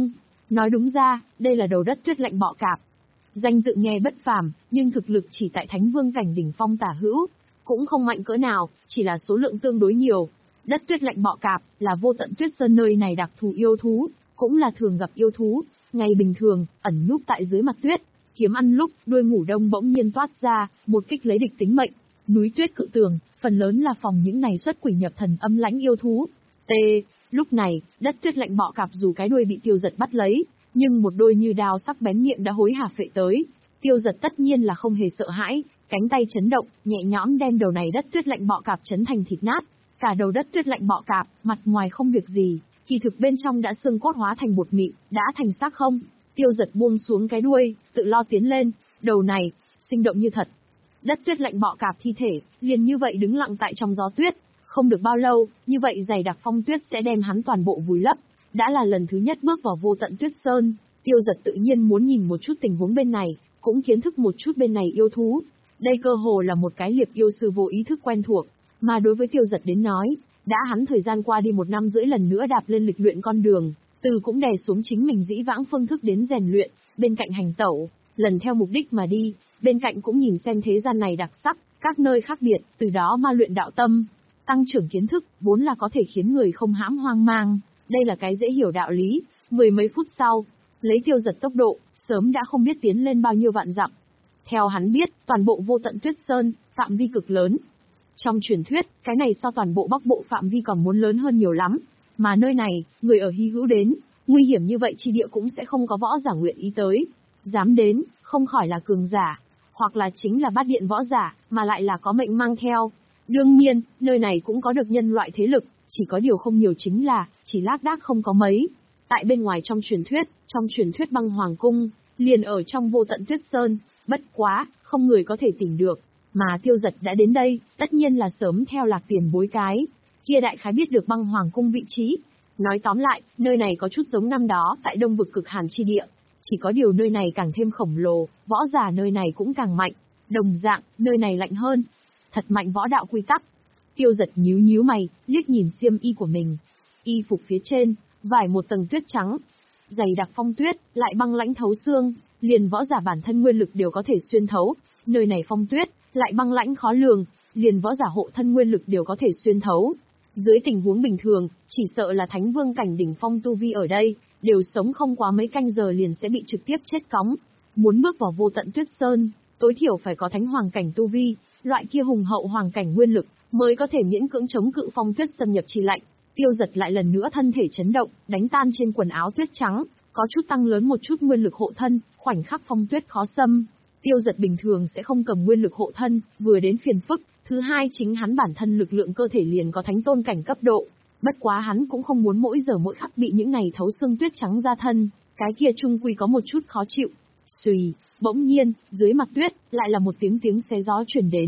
Nói đúng ra, đây là đầu đất tuyết lạnh bọ cạp. Danh tự nghe bất phàm, nhưng thực lực chỉ tại Thánh Vương cảnh đỉnh phong tả hữu, cũng không mạnh cỡ nào, chỉ là số lượng tương đối nhiều. Đất tuyết lạnh bọ cạp là vô tận tuyết sơn, nơi này đặc thù yêu thú, cũng là thường gặp yêu thú, ngày bình thường ẩn núp tại dưới mặt tuyết, kiếm ăn lúc đuôi ngủ đông bỗng nhiên toát ra, một kích lấy địch tính mệnh. Núi tuyết cự tường, phần lớn là phòng những này xuất quỷ nhập thần âm lãnh yêu thú. T. Lúc này, đất tuyết lạnh bọ cạp dù cái đuôi bị Tiêu Dật bắt lấy, nhưng một đôi như đao sắc bén miệng đã hối hả phệ tới. Tiêu Dật tất nhiên là không hề sợ hãi, cánh tay chấn động, nhẹ nhõm đem đầu này đất tuyết lạnh bọ cạp chấn thành thịt nát. Cả đầu đất tuyết lạnh bọ cạp, mặt ngoài không việc gì, kỳ thực bên trong đã xương cốt hóa thành bột mịn, đã thành xác không. Tiêu Dật buông xuống cái đuôi, tự lo tiến lên, đầu này, sinh động như thật. Đất tuyết lạnh bọ cạp thi thể, liền như vậy đứng lặng tại trong gió tuyết. Không được bao lâu, như vậy dày đặc phong tuyết sẽ đem hắn toàn bộ vùi lấp. Đã là lần thứ nhất bước vào vô tận tuyết sơn, Tiêu Dật tự nhiên muốn nhìn một chút tình huống bên này, cũng kiến thức một chút bên này yêu thú. Đây cơ hồ là một cái liệp yêu sư vô ý thức quen thuộc, mà đối với Tiêu Dật đến nói, đã hắn thời gian qua đi một năm rưỡi lần nữa đạp lên lịch luyện con đường, từ cũng đè xuống chính mình dĩ vãng phương thức đến rèn luyện, bên cạnh hành tẩu, lần theo mục đích mà đi, bên cạnh cũng nhìn xem thế gian này đặc sắc, các nơi khác biệt, từ đó ma luyện đạo tâm, tăng trưởng kiến thức, vốn là có thể khiến người không hãm hoang mang, đây là cái dễ hiểu đạo lý. Mười mấy phút sau, lấy Tiêu Dật tốc độ, sớm đã không biết tiến lên bao nhiêu vạn dặm. Theo hắn biết, toàn bộ vô tận tuyết sơn, phạm vi cực lớn. Trong truyền thuyết, cái này so toàn bộ Bắc Bộ phạm vi còn muốn lớn hơn nhiều lắm, mà nơi này, người ở hy hữu đến, nguy hiểm như vậy chi địa cũng sẽ không có võ giả nguyện ý tới. Dám đến, không khỏi là cường giả, hoặc là chính là bát điện võ giả, mà lại là có mệnh mang theo. Đương nhiên, nơi này cũng có được nhân loại thế lực, chỉ có điều không nhiều chính là, chỉ lác đác không có mấy. Tại bên ngoài trong truyền thuyết, trong truyền thuyết băng hoàng cung, liền ở trong vô tận tuyết sơn, bất quá, không người có thể tìm được. Mà Tiêu Dật đã đến đây, tất nhiên là sớm theo lạc tiền bối cái. Kia đại khái biết được băng hoàng cung vị trí. Nói tóm lại, nơi này có chút giống năm đó tại đông vực cực hàn chi địa. Chỉ có điều nơi này càng thêm khổng lồ, võ giả nơi này cũng càng mạnh. Đồng dạng, nơi này lạnh hơn. Thật mạnh võ đạo quy tắc. Tiêu Dật nhíu nhíu mày, liếc nhìn xiêm y của mình. Y phục phía trên, vải một tầng tuyết trắng. Dày đặc phong tuyết, lại băng lãnh thấu xương, liền võ giả bản thân nguyên lực đều có thể xuyên thấu. Nơi này phong tuyết, lại băng lãnh khó lường, liền võ giả hộ thân nguyên lực đều có thể xuyên thấu. Dưới tình huống bình thường, chỉ sợ là Thánh Vương cảnh đỉnh phong tu vi ở đây, đều sống không quá mấy canh giờ liền sẽ bị trực tiếp chết cóng. Muốn bước vào vô tận tuyết sơn, tối thiểu phải có Thánh Hoàng cảnh tu vi, loại kia hùng hậu hoàng cảnh nguyên lực, mới có thể miễn cưỡng chống cự phong tuyết xâm nhập chi lạnh. Tiêu Dật lại lần nữa thân thể chấn động, đánh tan trên quần áo tuyết trắng, có chút tăng lớn một chút nguyên lực hộ thân, khoảnh khắc phong tuyết khó xâm. Tiêu Dật bình thường sẽ không cầm nguyên lực hộ thân, vừa đến phiền phức, thứ hai chính hắn bản thân lực lượng cơ thể liền có thánh tôn cảnh cấp độ. Bất quá hắn cũng không muốn mỗi giờ mỗi khắc bị những này thấu xương tuyết trắng ra thân, cái kia chung quy có một chút khó chịu. Xùy, bỗng nhiên, dưới mặt tuyết, lại là một tiếng tiếng xé gió truyền đến.